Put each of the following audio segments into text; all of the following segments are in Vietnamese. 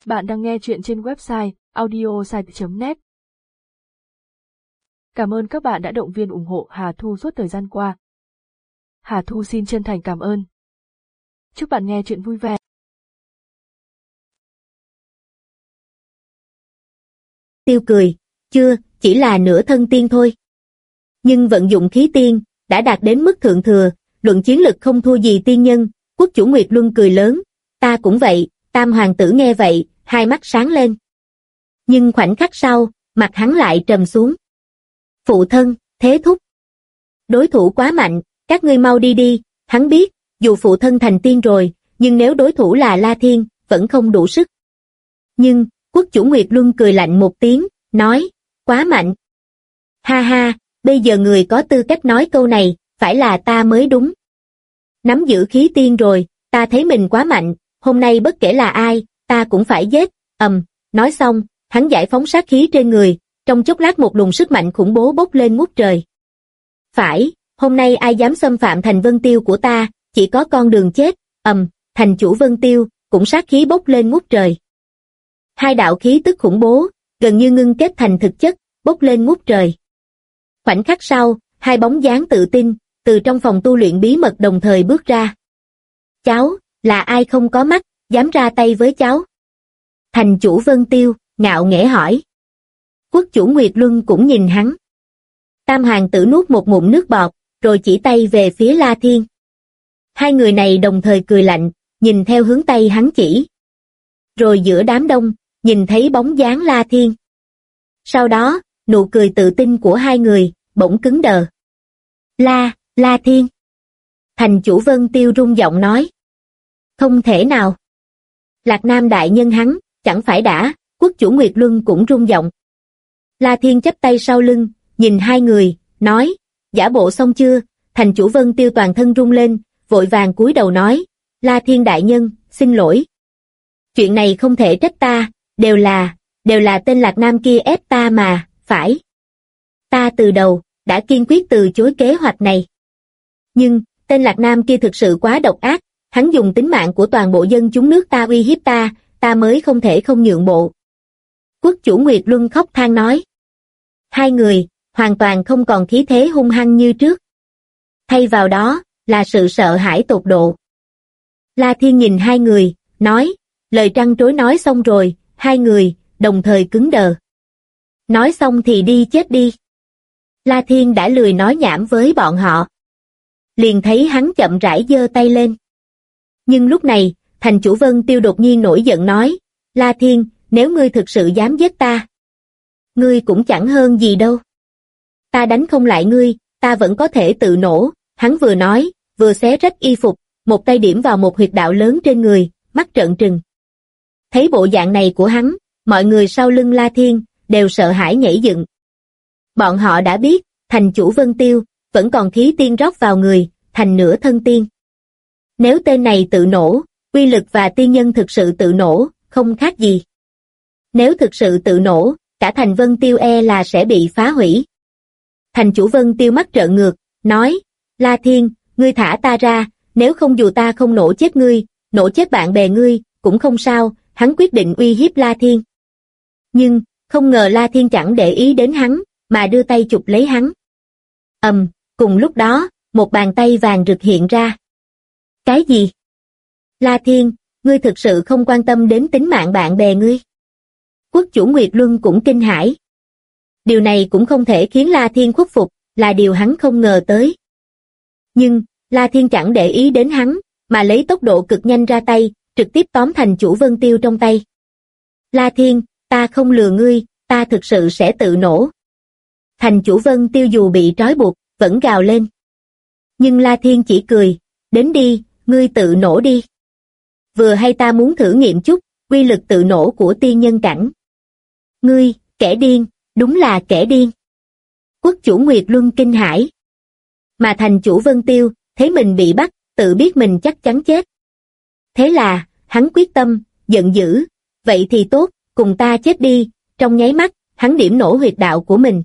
Bạn đang nghe chuyện trên website audiosite.net. Cảm ơn các bạn đã động viên ủng hộ Hà Thu suốt thời gian qua. Hà Thu xin chân thành cảm ơn. Chúc bạn nghe chuyện vui vẻ. Tiêu cười, chưa, chỉ là nửa thân tiên thôi. Nhưng vận dụng khí tiên, đã đạt đến mức thượng thừa, luận chiến lực không thua gì tiên nhân. Quốc chủ Nguyệt Luân cười lớn, ta cũng vậy. Tam hoàng tử nghe vậy, hai mắt sáng lên. Nhưng khoảnh khắc sau, mặt hắn lại trầm xuống. Phụ thân, thế thúc. Đối thủ quá mạnh, các ngươi mau đi đi. Hắn biết, dù phụ thân thành tiên rồi, nhưng nếu đối thủ là La Thiên, vẫn không đủ sức. Nhưng, quốc chủ Nguyệt Luân cười lạnh một tiếng, nói, quá mạnh. Ha ha, bây giờ người có tư cách nói câu này, phải là ta mới đúng. Nắm giữ khí tiên rồi, ta thấy mình quá mạnh, hôm nay bất kể là ai, ta cũng phải giết. Nói xong, hắn giải phóng sát khí trên người, trong chốc lát một luồng sức mạnh khủng bố bốc lên ngút trời. Phải, hôm nay ai dám xâm phạm thành Vân Tiêu của ta, chỉ có con đường chết. Thành chủ Vân Tiêu, cũng sát khí bốc lên ngút trời. Hai đạo khí tức khủng bố, gần như ngưng kết thành thực chất, bốc lên ngút trời. Khoảnh khắc sau, hai bóng dáng tự tin, từ trong phòng tu luyện bí mật đồng thời bước ra. Cháu, là ai không có mắt, dám ra tay với cháu? Thành chủ Vân Tiêu, ngạo nghễ hỏi. Quốc chủ Nguyệt Luân cũng nhìn hắn. Tam hoàng tử nuốt một ngụm nước bọt, rồi chỉ tay về phía La Thiên. Hai người này đồng thời cười lạnh, nhìn theo hướng tay hắn chỉ. Rồi giữa đám đông, nhìn thấy bóng dáng La Thiên. Sau đó, nụ cười tự tin của hai người, bỗng cứng đờ. La Thiên. Thành chủ Vân Tiêu rung giọng nói. Không thể nào. Lạc Nam đại nhân hắn, chẳng phải đã, quốc chủ Nguyệt Luân cũng rung giọng. La Thiên chắp tay sau lưng, nhìn hai người, nói, giả bộ xong chưa? Thành chủ Vân Tiêu toàn thân rung lên, vội vàng cúi đầu nói, La Thiên đại nhân, xin lỗi. Chuyện này không thể trách ta, đều là tên Lạc Nam kia ép ta mà, phải. Ta từ đầu, đã kiên quyết từ chối kế hoạch này. Nhưng, tên Lạc Nam kia thực sự quá độc ác, hắn dùng tính mạng của toàn bộ dân chúng nước ta uy hiếp ta mới không thể không nhượng bộ. Quốc chủ Nguyệt Luân khóc than nói. Hai người, hoàn toàn không còn khí thế hung hăng như trước. Thay vào đó, là sự sợ hãi tột độ. La Thiên nhìn hai người, nói, lời trăn trối nói xong rồi, hai người, đồng thời cứng đờ. Nói xong thì đi chết đi. La Thiên đã lười nói nhảm với bọn họ. Liền thấy hắn chậm rãi giơ tay lên. Nhưng lúc này, thành chủ Vân Tiêu đột nhiên nổi giận nói, La Thiên, nếu ngươi thực sự dám giết ta, ngươi cũng chẳng hơn gì đâu. Ta đánh không lại ngươi, ta vẫn có thể tự nổ. Hắn vừa nói, vừa xé rách y phục, một tay điểm vào một huyệt đạo lớn trên người, mắt trợn trừng. Thấy bộ dạng này của hắn, mọi người sau lưng La Thiên, đều sợ hãi nhảy dựng. Bọn họ đã biết, thành chủ Vân Tiêu, vẫn còn khí tiên rót vào người, thành nửa thân tiên. Nếu tên này tự nổ, uy lực và tiên nhân thực sự tự nổ, không khác gì. Nếu thực sự tự nổ, cả thành Vân Tiêu là sẽ bị phá hủy. Thành chủ Vân Tiêu mắt trợn ngược, nói, La Thiên, ngươi thả ta ra, nếu không dù ta không nổ chết ngươi, nổ chết bạn bè ngươi, cũng không sao. Hắn quyết định uy hiếp La Thiên. Nhưng, không ngờ La Thiên chẳng để ý đến hắn, mà đưa tay chụp lấy hắn. Cùng lúc đó, một bàn tay vàng rực hiện ra. Cái gì? La Thiên, ngươi thực sự không quan tâm đến tính mạng bạn bè ngươi? Quốc chủ Nguyệt Luân cũng kinh hãi. Điều này cũng không thể khiến La Thiên khuất phục, là điều hắn không ngờ tới. Nhưng, La Thiên chẳng để ý đến hắn, mà lấy tốc độ cực nhanh ra tay, trực tiếp tóm thành chủ Vân Tiêu trong tay. La Thiên, ta không lừa ngươi, ta thực sự sẽ tự nổ. Thành chủ Vân Tiêu dù bị trói buộc, vẫn gào lên. Nhưng La Thiên chỉ cười, đến đi, ngươi tự nổ đi. Vừa hay ta muốn thử nghiệm chút, uy lực tự nổ của tiên nhân cảnh. Ngươi, kẻ điên, đúng là kẻ điên. Quốc chủ Nguyệt Luân kinh hãi. Mà thành chủ Vân Tiêu, thấy mình bị bắt, tự biết mình chắc chắn chết. Thế là, hắn quyết tâm, giận dữ, vậy thì tốt, cùng ta chết đi. Trong nháy mắt, hắn điểm nổ huyệt đạo của mình.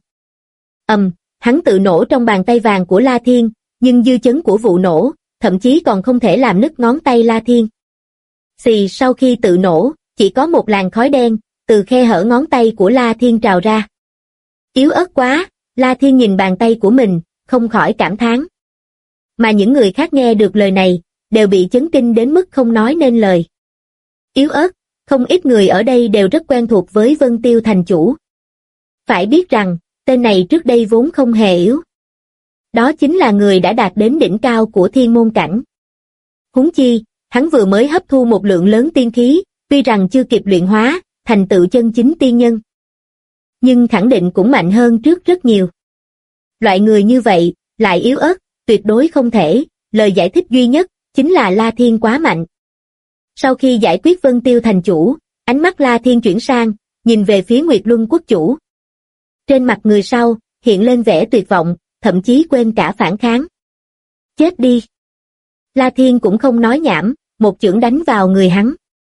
Hắn tự nổ trong bàn tay vàng của La Thiên, nhưng dư chấn của vụ nổ, thậm chí còn không thể làm nứt ngón tay La Thiên. Xì sau khi tự nổ, chỉ có một làn khói đen, từ khe hở ngón tay của La Thiên trào ra. Yếu ớt quá, La Thiên nhìn bàn tay của mình, không khỏi cảm thán. Mà những người khác nghe được lời này, đều bị chấn kinh đến mức không nói nên lời. Yếu ớt, không ít người ở đây đều rất quen thuộc với Vân Tiêu thành chủ. Phải biết rằng, tên này trước đây vốn không hề yếu. Đó chính là người đã đạt đến đỉnh cao của thiên môn cảnh. Huống chi, hắn vừa mới hấp thu một lượng lớn tiên khí, tuy rằng chưa kịp luyện hóa, thành tựu chân chính tiên nhân. Nhưng khẳng định cũng mạnh hơn trước rất nhiều. Loại người như vậy, lại yếu ớt, tuyệt đối không thể, lời giải thích duy nhất, chính là La Thiên quá mạnh. Sau khi giải quyết Vân Tiêu thành chủ, ánh mắt La Thiên chuyển sang, nhìn về phía Nguyệt Luân quốc chủ. Trên mặt người sau, hiện lên vẻ tuyệt vọng, thậm chí quên cả phản kháng. Chết đi! La Thiên cũng không nói nhảm, một chưởng đánh vào người hắn.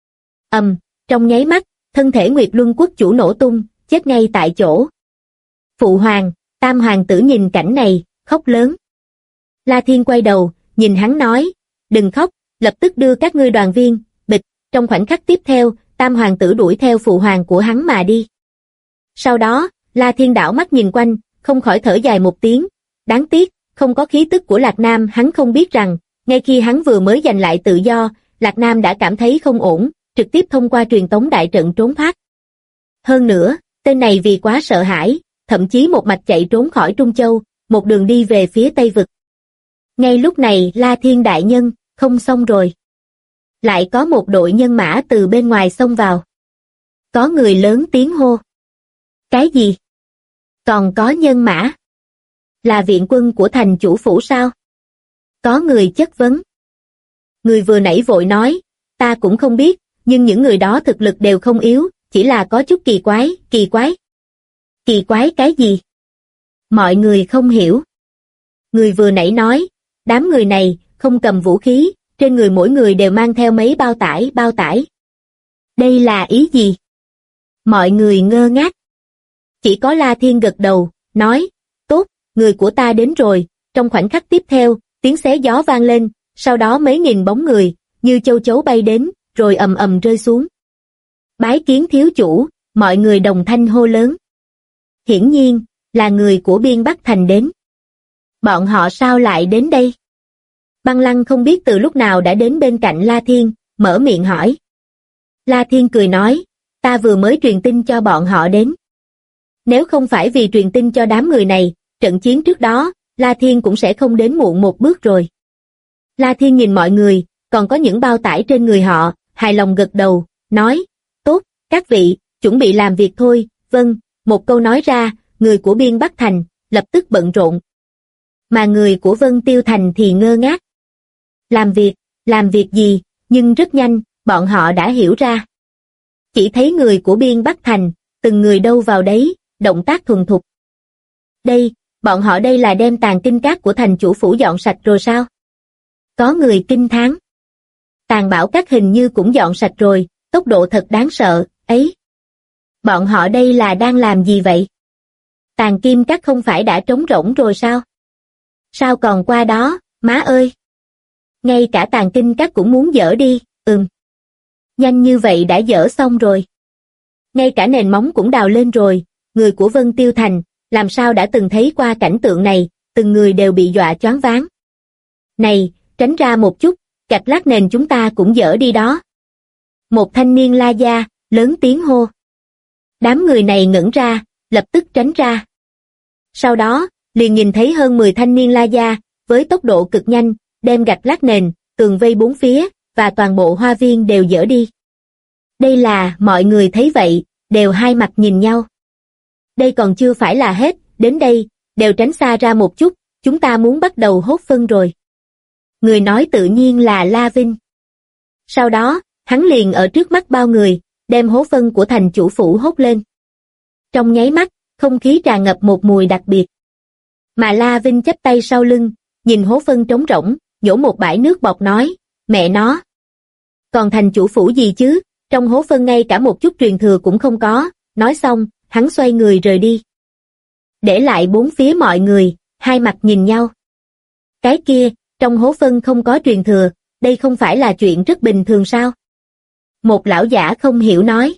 Trong nháy mắt, thân thể Nguyệt Luân quốc chủ nổ tung, chết ngay tại chỗ. Phụ hoàng, Tam hoàng tử nhìn cảnh này, khóc lớn. La Thiên quay đầu, nhìn hắn nói, đừng khóc, lập tức đưa các ngươi đoàn viên, bịch, trong khoảnh khắc tiếp theo, Tam hoàng tử đuổi theo phụ hoàng của hắn mà đi. Sau đó, La Thiên đảo mắt nhìn quanh, không khỏi thở dài một tiếng, đáng tiếc, không có khí tức của Lạc Nam. Hắn không biết rằng, ngay khi hắn vừa mới giành lại tự do, Lạc Nam đã cảm thấy không ổn, trực tiếp thông qua truyền tống đại trận trốn thoát. Hơn nữa, tên này vì quá sợ hãi, thậm chí một mạch chạy trốn khỏi Trung Châu, một đường đi về phía Tây Vực. Ngay lúc này La Thiên đại nhân, không xong rồi. Lại có một đội nhân mã từ bên ngoài xông vào. Có người lớn tiếng hô. Cái gì? Còn có nhân mã? Là viện quân của thành chủ phủ sao? Có người chất vấn. Người vừa nãy vội nói, ta cũng không biết, nhưng những người đó thực lực đều không yếu, chỉ là có chút kỳ quái. Kỳ quái cái gì? Mọi người không hiểu. Người vừa nãy nói, đám người này không cầm vũ khí, trên người mỗi người đều mang theo mấy bao tải. Đây là ý gì? Mọi người ngơ ngác. Chỉ có La Thiên gật đầu, nói, tốt, người của ta đến rồi. Trong khoảnh khắc tiếp theo, tiếng xé gió vang lên, sau đó mấy nghìn bóng người, như châu chấu bay đến, rồi ầm ầm rơi xuống. Bái kiến thiếu chủ, mọi người đồng thanh hô lớn. Hiển nhiên, là người của Biên Bắc Thành đến. Bọn họ sao lại đến đây? Băng Lăng không biết từ lúc nào đã đến bên cạnh La Thiên, mở miệng hỏi. La Thiên cười nói, ta vừa mới truyền tin cho bọn họ đến. Nếu không phải vì truyền tin cho đám người này, trận chiến trước đó, La Thiên cũng sẽ không đến muộn một bước rồi. La Thiên nhìn mọi người, còn có những bao tải trên người họ, hài lòng gật đầu, nói, tốt, các vị, chuẩn bị làm việc thôi. Vâng, một câu nói ra, người của Biên Bắc Thành, lập tức bận rộn. Mà người của Vân Tiêu Thành thì ngơ ngác. Làm việc gì, nhưng rất nhanh, bọn họ đã hiểu ra. Chỉ thấy người của Biên Bắc Thành, từng người đâu vào đấy, động tác thuần thục. Bọn họ đây là đem tàn kinh cát của thành chủ phủ dọn sạch rồi sao? Có người kinh thán. Tàn bảo các hình như cũng dọn sạch rồi, tốc độ thật đáng sợ, ấy. Bọn họ đây là đang làm gì vậy? Tàn kim cát không phải đã trống rỗng rồi sao? Sao còn qua đó, má ơi? Ngay cả tàn kinh cát cũng muốn dỡ đi, Nhanh như vậy đã dỡ xong rồi. Ngay cả nền móng cũng đào lên rồi, người của Vân Tiêu Thành, làm sao đã từng thấy qua cảnh tượng này, từng người đều bị dọa choáng váng. Này, tránh ra một chút, gạch lát nền chúng ta cũng dỡ đi đó. Một thanh niên la gia, lớn tiếng hô. Đám người này ngẩn ra, lập tức tránh ra. Sau đó, liền nhìn thấy hơn 10 thanh niên la gia, với tốc độ cực nhanh, đem gạch lát nền, tường vây bốn phía, và toàn bộ hoa viên đều dỡ đi. Đây là, mọi người thấy vậy, đều hai mặt nhìn nhau. Đây còn chưa phải là hết, đến đây, đều tránh xa ra một chút, chúng ta muốn bắt đầu hốt phân rồi. Người nói tự nhiên là La Vinh. Sau đó, hắn liền ở trước mắt bao người, đem hố phân của thành chủ phủ hốt lên. Trong nháy mắt, không khí tràn ngập một mùi đặc biệt. Mà La Vinh chắp tay sau lưng, nhìn hố phân trống rỗng, nhổ một bãi nước bọt nói, mẹ nó. Còn thành chủ phủ gì chứ, trong hố phân ngay cả một chút truyền thừa cũng không có, nói xong, hắn xoay người rời đi. Để lại bốn phía mọi người, hai mặt nhìn nhau. Cái kia, trong hố phân không có truyền thừa, đây không phải là chuyện rất bình thường sao? Một lão giả không hiểu nói.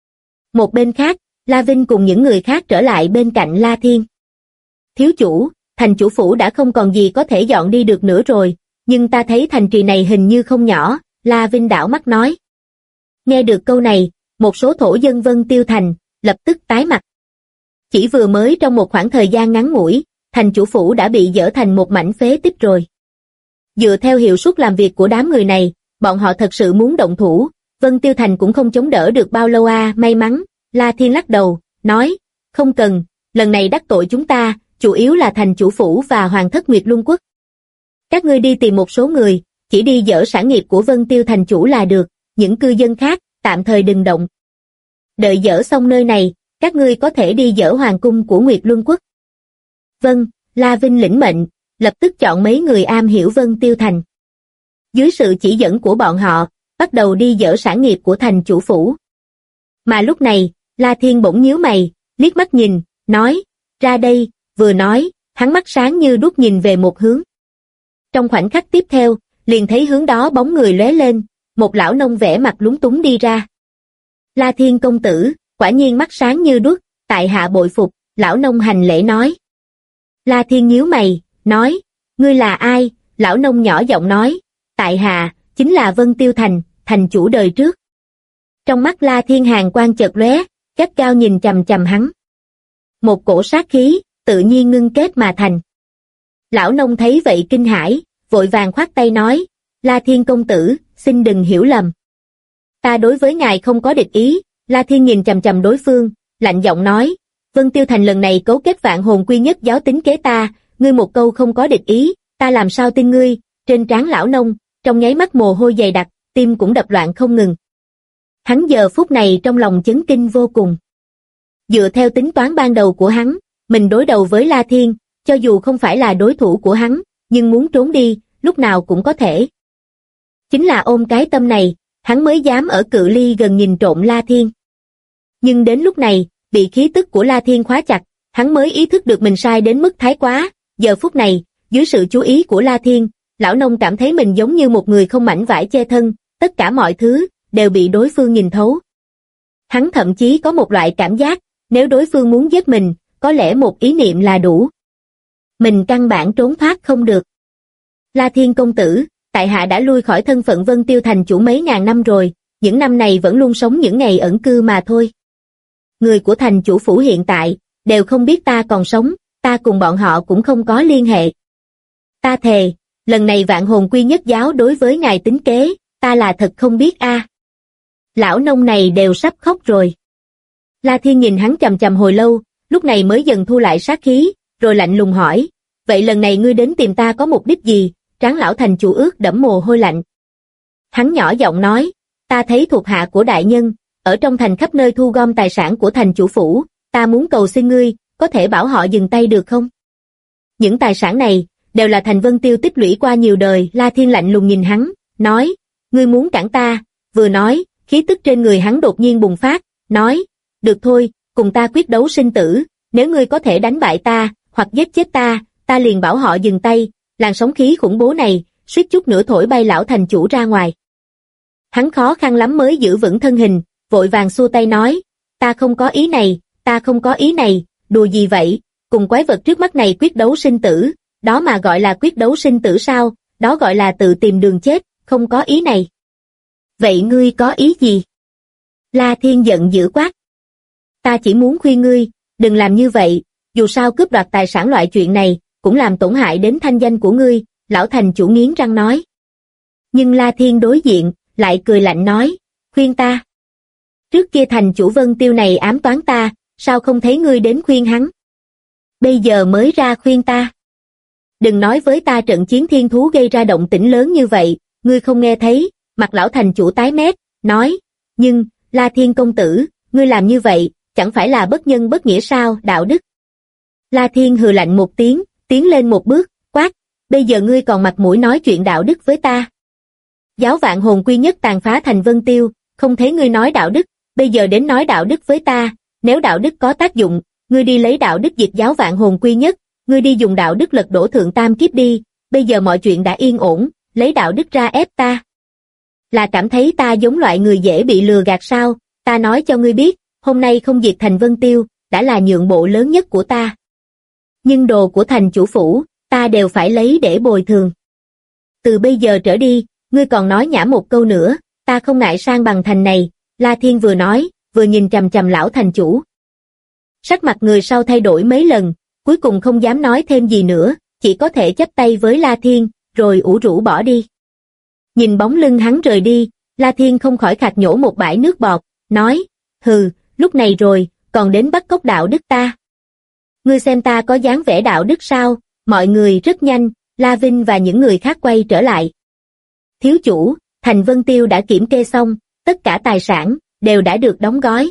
Một bên khác, La Vinh cùng những người khác trở lại bên cạnh La Thiên. Thiếu chủ, thành chủ phủ đã không còn gì có thể dọn đi được nữa rồi, nhưng ta thấy thành trì này hình như không nhỏ, La Vinh đảo mắt nói. Nghe được câu này, một số thổ dân Vân Tiêu Thành, lập tức tái mặt. Chỉ vừa mới trong một khoảng thời gian ngắn ngủi, thành chủ phủ đã bị dỡ thành một mảnh phế tích rồi. Dựa theo hiệu suất làm việc của đám người này, bọn họ thật sự muốn động thủ, Vân Tiêu Thành cũng không chống đỡ được bao lâu à. May mắn, La Thiên lắc đầu, nói, không cần, lần này đắc tội chúng ta, chủ yếu là thành chủ phủ và Hoàng thất Nguyệt Luân Quốc. Các ngươi đi tìm một số người, chỉ đi dỡ sản nghiệp của Vân Tiêu Thành chủ là được, những cư dân khác, tạm thời đừng động. Đợi dỡ xong nơi này, các ngươi có thể đi dỡ hoàng cung của Nguyệt Luân Quốc. Vâng, La Vinh lĩnh mệnh, lập tức chọn mấy người am hiểu Vân Tiêu Thành. Dưới sự chỉ dẫn của bọn họ, bắt đầu đi dỡ sản nghiệp của thành chủ phủ. Mà lúc này, La Thiên bỗng nhíu mày, liếc mắt nhìn, nói, ra đây, vừa nói, hắn mắt sáng như đuốc nhìn về một hướng. Trong khoảnh khắc tiếp theo, liền thấy hướng đó bóng người lóe lên, một lão nông vẻ mặt lúng túng đi ra. La Thiên công tử, quả nhiên mắt sáng như đuốc, tại hạ bội phục, lão nông hành lễ nói. La Thiên nhíu mày, nói, ngươi là ai? Lão nông nhỏ giọng nói, tại hạ, chính là Vân Tiêu Thành, thành chủ đời trước. Trong mắt La Thiên hàn quang chợt lóe, gắt cao nhìn chằm chằm hắn. Một cổ sát khí, tự nhiên ngưng kết mà thành. Lão nông thấy vậy kinh hãi, vội vàng khoát tay nói, La Thiên công tử, xin đừng hiểu lầm. Ta đối với ngài không có địch ý. La Thiên nhìn chằm chằm đối phương, lạnh giọng nói, Vân Tiêu Thành lần này cấu kết Vạn Hồn Quy Nhất giáo tính kế ta, ngươi một câu không có địch ý, ta làm sao tin ngươi? Trên trán lão nông, trong nháy mắt mồ hôi dày đặc, tim cũng đập loạn không ngừng. Hắn giờ phút này trong lòng chấn kinh vô cùng. Dựa theo tính toán ban đầu của hắn, mình đối đầu với La Thiên, cho dù không phải là đối thủ của hắn, nhưng muốn trốn đi, lúc nào cũng có thể. Chính là ôm cái tâm này, hắn mới dám ở cự ly gần nhìn trộm La Thiên. Nhưng đến lúc này, bị khí tức của La Thiên khóa chặt, hắn mới ý thức được mình sai đến mức thái quá. Giờ phút này, dưới sự chú ý của La Thiên, lão nông cảm thấy mình giống như một người không mảnh vải che thân, tất cả mọi thứ đều bị đối phương nhìn thấu. Hắn thậm chí có một loại cảm giác, nếu đối phương muốn giết mình, có lẽ một ý niệm là đủ. Mình căn bản trốn thoát không được. La Thiên công tử, tại hạ đã lui khỏi thân phận Vân Tiêu Thành chủ mấy ngàn năm rồi, những năm này vẫn luôn sống những ngày ẩn cư mà thôi. Người của thành chủ phủ hiện tại, đều không biết ta còn sống, ta cùng bọn họ cũng không có liên hệ. Ta thề, lần này Vạn Hồn Quy Nhất giáo đối với ngài tính kế, ta là thật không biết a. Lão nông này đều sắp khóc rồi. La Thiên nhìn hắn chằm chằm hồi lâu, lúc này mới dần thu lại sát khí, rồi lạnh lùng hỏi, vậy lần này ngươi đến tìm ta có mục đích gì? Trán lão thành chủ ướt đẫm mồ hôi lạnh. Hắn nhỏ giọng nói, ta thấy thuộc hạ của đại nhân, ở trong thành khắp nơi thu gom tài sản của thành chủ phủ, ta muốn cầu xin ngươi, có thể bảo họ dừng tay được không? Những tài sản này, đều là thành Vân Tiêu tích lũy qua nhiều đời. La Thiên lạnh lùng nhìn hắn, nói, ngươi muốn cản ta? Vừa nói, khí tức trên người hắn đột nhiên bùng phát, nói, được thôi, cùng ta quyết đấu sinh tử, nếu ngươi có thể đánh bại ta, hoặc giết chết ta, ta liền bảo họ dừng tay. Làn sóng khí khủng bố này, suýt chút nữa thổi bay lão thành chủ ra ngoài. Hắn khó khăn lắm mới giữ vững thân hình, vội vàng xua tay nói, ta không có ý này, ta không có ý này, đùa gì vậy, cùng quái vật trước mắt này quyết đấu sinh tử, đó mà gọi là quyết đấu sinh tử sao, đó gọi là tự tìm đường chết, không có ý này. Vậy ngươi có ý gì? La Thiên giận dữ quát. Ta chỉ muốn khuyên ngươi, đừng làm như vậy, dù sao cướp đoạt tài sản loại chuyện này, cũng làm tổn hại đến thanh danh của ngươi, lão thành chủ nghiến răng nói. Nhưng La Thiên đối diện, lại cười lạnh nói, khuyên ta. Trước kia thành chủ Vân Tiêu này ám toán ta, sao không thấy ngươi đến khuyên hắn? Bây giờ mới ra khuyên ta. Đừng nói với ta trận chiến thiên thú gây ra động tĩnh lớn như vậy, ngươi không nghe thấy, mặt lão thành chủ tái mét, nói, nhưng, La Thiên công tử, ngươi làm như vậy, chẳng phải là bất nhân bất nghĩa sao, đạo đức. La Thiên hừ lạnh một tiếng, tiến lên một bước, quát, bây giờ ngươi còn mặt mũi nói chuyện đạo đức với ta. Giáo Vạn Hồn Quy Nhất tàn phá thành Vân Tiêu, không thấy ngươi nói đạo đức, bây giờ đến nói đạo đức với ta, nếu đạo đức có tác dụng, ngươi đi lấy đạo đức diệt giáo Vạn Hồn Quy Nhất, ngươi đi dùng đạo đức lật đổ thượng tam kiếp đi, bây giờ mọi chuyện đã yên ổn, lấy đạo đức ra ép ta. Là cảm thấy ta giống loại người dễ bị lừa gạt sao? Ta nói cho ngươi biết, hôm nay không diệt thành Vân Tiêu, đã là nhượng bộ lớn nhất của ta. Nhưng đồ của thành chủ phủ, ta đều phải lấy để bồi thường. Từ bây giờ trở đi, ngươi còn nói nhảm một câu nữa, ta không ngại sang bằng thành này, La Thiên vừa nói, vừa nhìn chằm chằm lão thành chủ. Sắc mặt người sau thay đổi mấy lần, cuối cùng không dám nói thêm gì nữa, chỉ có thể chắp tay với La Thiên, rồi ủ rũ bỏ đi. Nhìn bóng lưng hắn rời đi, La Thiên không khỏi khạc nhổ một bãi nước bọt, nói, hừ, lúc này rồi, còn đến bắt cóc đạo đức ta. Ngươi xem ta có dáng vẻ đạo đức sao? Mọi người rất nhanh, La Vinh và những người khác quay trở lại. Thiếu chủ, thành Vân Tiêu đã kiểm kê xong, tất cả tài sản, đều đã được đóng gói.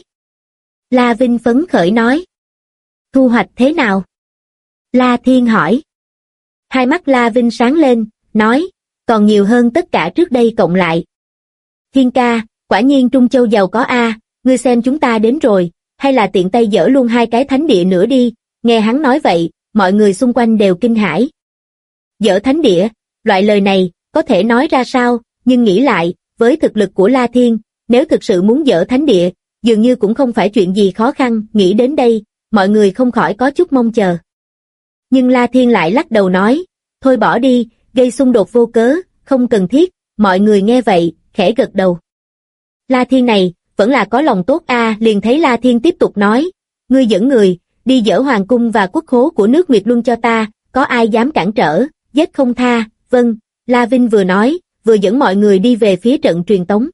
La Vinh phấn khởi nói. Thu hoạch thế nào? La Thiên hỏi. Hai mắt La Vinh sáng lên, nói, còn nhiều hơn tất cả trước đây cộng lại. Thiên ca, quả nhiên Trung Châu giàu có a, ngươi xem chúng ta đến rồi, hay là tiện tay dỡ luôn 2 cái thánh địa nữa đi. Nghe hắn nói vậy, mọi người xung quanh đều kinh hãi. Dỡ thánh địa, loại lời này, có thể nói ra sao, nhưng nghĩ lại, với thực lực của La Thiên, nếu thực sự muốn dỡ thánh địa, dường như cũng không phải chuyện gì khó khăn, nghĩ đến đây, mọi người không khỏi có chút mong chờ. Nhưng La Thiên lại lắc đầu nói, thôi bỏ đi, gây xung đột vô cớ, không cần thiết, mọi người nghe vậy, khẽ gật đầu. La Thiên này, vẫn là có lòng tốt a, liền thấy La Thiên tiếp tục nói, ngươi dẫn người, đi dỡ hoàng cung và quốc khố của nước Nguyệt Luân cho ta, có ai dám cản trở, giết không tha, vâng, La Vinh vừa nói, vừa dẫn mọi người đi về phía trận truyền tống.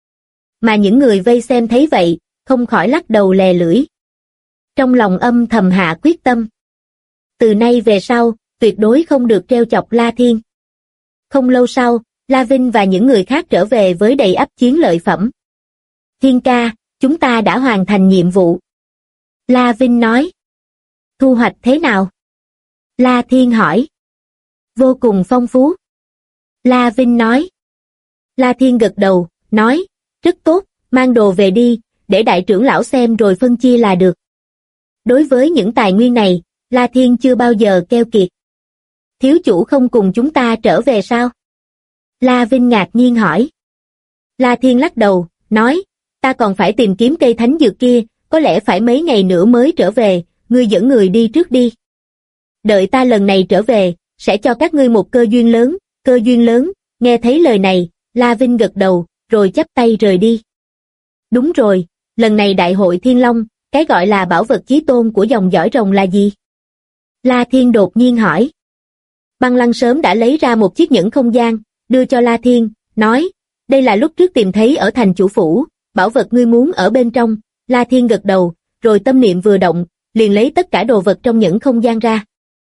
Mà những người vây xem thấy vậy, không khỏi lắc đầu lè lưỡi. Trong lòng âm thầm hạ quyết tâm. Từ nay về sau, tuyệt đối không được trêu chọc La Thiên. Không lâu sau, La Vinh và những người khác trở về với đầy ắp chiến lợi phẩm. Thiên ca, chúng ta đã hoàn thành nhiệm vụ. La Vinh nói. Thu hoạch thế nào? La Thiên hỏi. Vô cùng phong phú. La Vinh nói. La Thiên gật đầu, nói, rất tốt, mang đồ về đi, để đại trưởng lão xem rồi phân chia là được. Đối với những tài nguyên này, La Thiên chưa bao giờ keo kiệt. Thiếu chủ không cùng chúng ta trở về sao? La Vinh ngạc nhiên hỏi. La Thiên lắc đầu, nói, ta còn phải tìm kiếm cây thánh dược kia, có lẽ phải mấy ngày nữa mới trở về, ngươi dẫn người đi trước đi. Đợi ta lần này trở về, sẽ cho các ngươi một cơ duyên lớn, nghe thấy lời này, La Vinh gật đầu, rồi chắp tay rời đi. Đúng rồi, lần này đại hội Thiên Long, cái gọi là bảo vật chí tôn của dòng dõi rồng là gì? La Thiên đột nhiên hỏi. Băng Lăng sớm đã lấy ra một chiếc nhẫn không gian, đưa cho La Thiên, nói, đây là lúc trước tìm thấy ở thành chủ phủ, bảo vật ngươi muốn ở bên trong. La Thiên gật đầu, rồi tâm niệm vừa động, liền lấy tất cả đồ vật trong nhẫn không gian ra.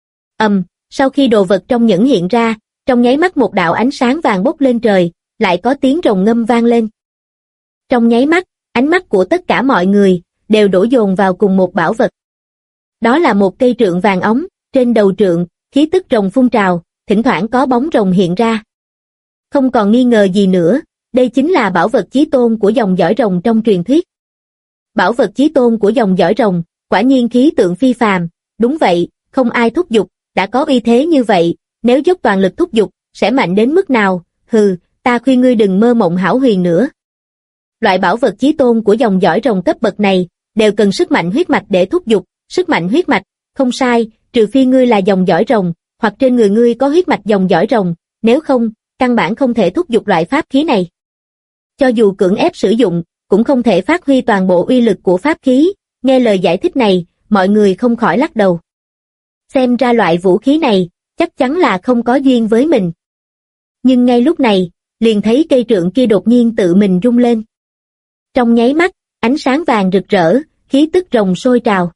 Sau khi đồ vật trong nhẫn hiện ra, trong nháy mắt một đạo ánh sáng vàng bốc lên trời, lại có tiếng rồng ngâm vang lên. Trong nháy mắt, ánh mắt của tất cả mọi người đều đổ dồn vào cùng một bảo vật. Đó là một cây trượng vàng óng, trên đầu trượng, khí tức rồng phun trào, thỉnh thoảng có bóng rồng hiện ra. Không còn nghi ngờ gì nữa, đây chính là bảo vật chí tôn của dòng dõi rồng trong truyền thuyết. Bảo vật chí tôn của dòng dõi rồng, quả nhiên khí tượng phi phàm, đúng vậy, không ai thúc giục, đã có uy thế như vậy, nếu dốc toàn lực thúc giục, sẽ mạnh đến mức nào, hừ, ta khuyên ngươi đừng mơ mộng hão huyền nữa. Loại bảo vật chí tôn của dòng dõi rồng cấp bậc này, đều cần sức mạnh huyết mạch để thúc giục, sức mạnh huyết mạch, không sai, trừ phi ngươi là dòng dõi rồng, hoặc trên người ngươi có huyết mạch dòng dõi rồng, nếu không, căn bản không thể thúc giục loại pháp khí này. Cho dù cưỡng ép sử dụng, cũng không thể phát huy toàn bộ uy lực của pháp khí, nghe lời giải thích này, mọi người không khỏi lắc đầu. Xem ra loại vũ khí này, chắc chắn là không có duyên với mình. Nhưng ngay lúc này, liền thấy cây trượng kia đột nhiên tự mình rung lên. Trong nháy mắt, ánh sáng vàng rực rỡ, khí tức rồng sôi trào.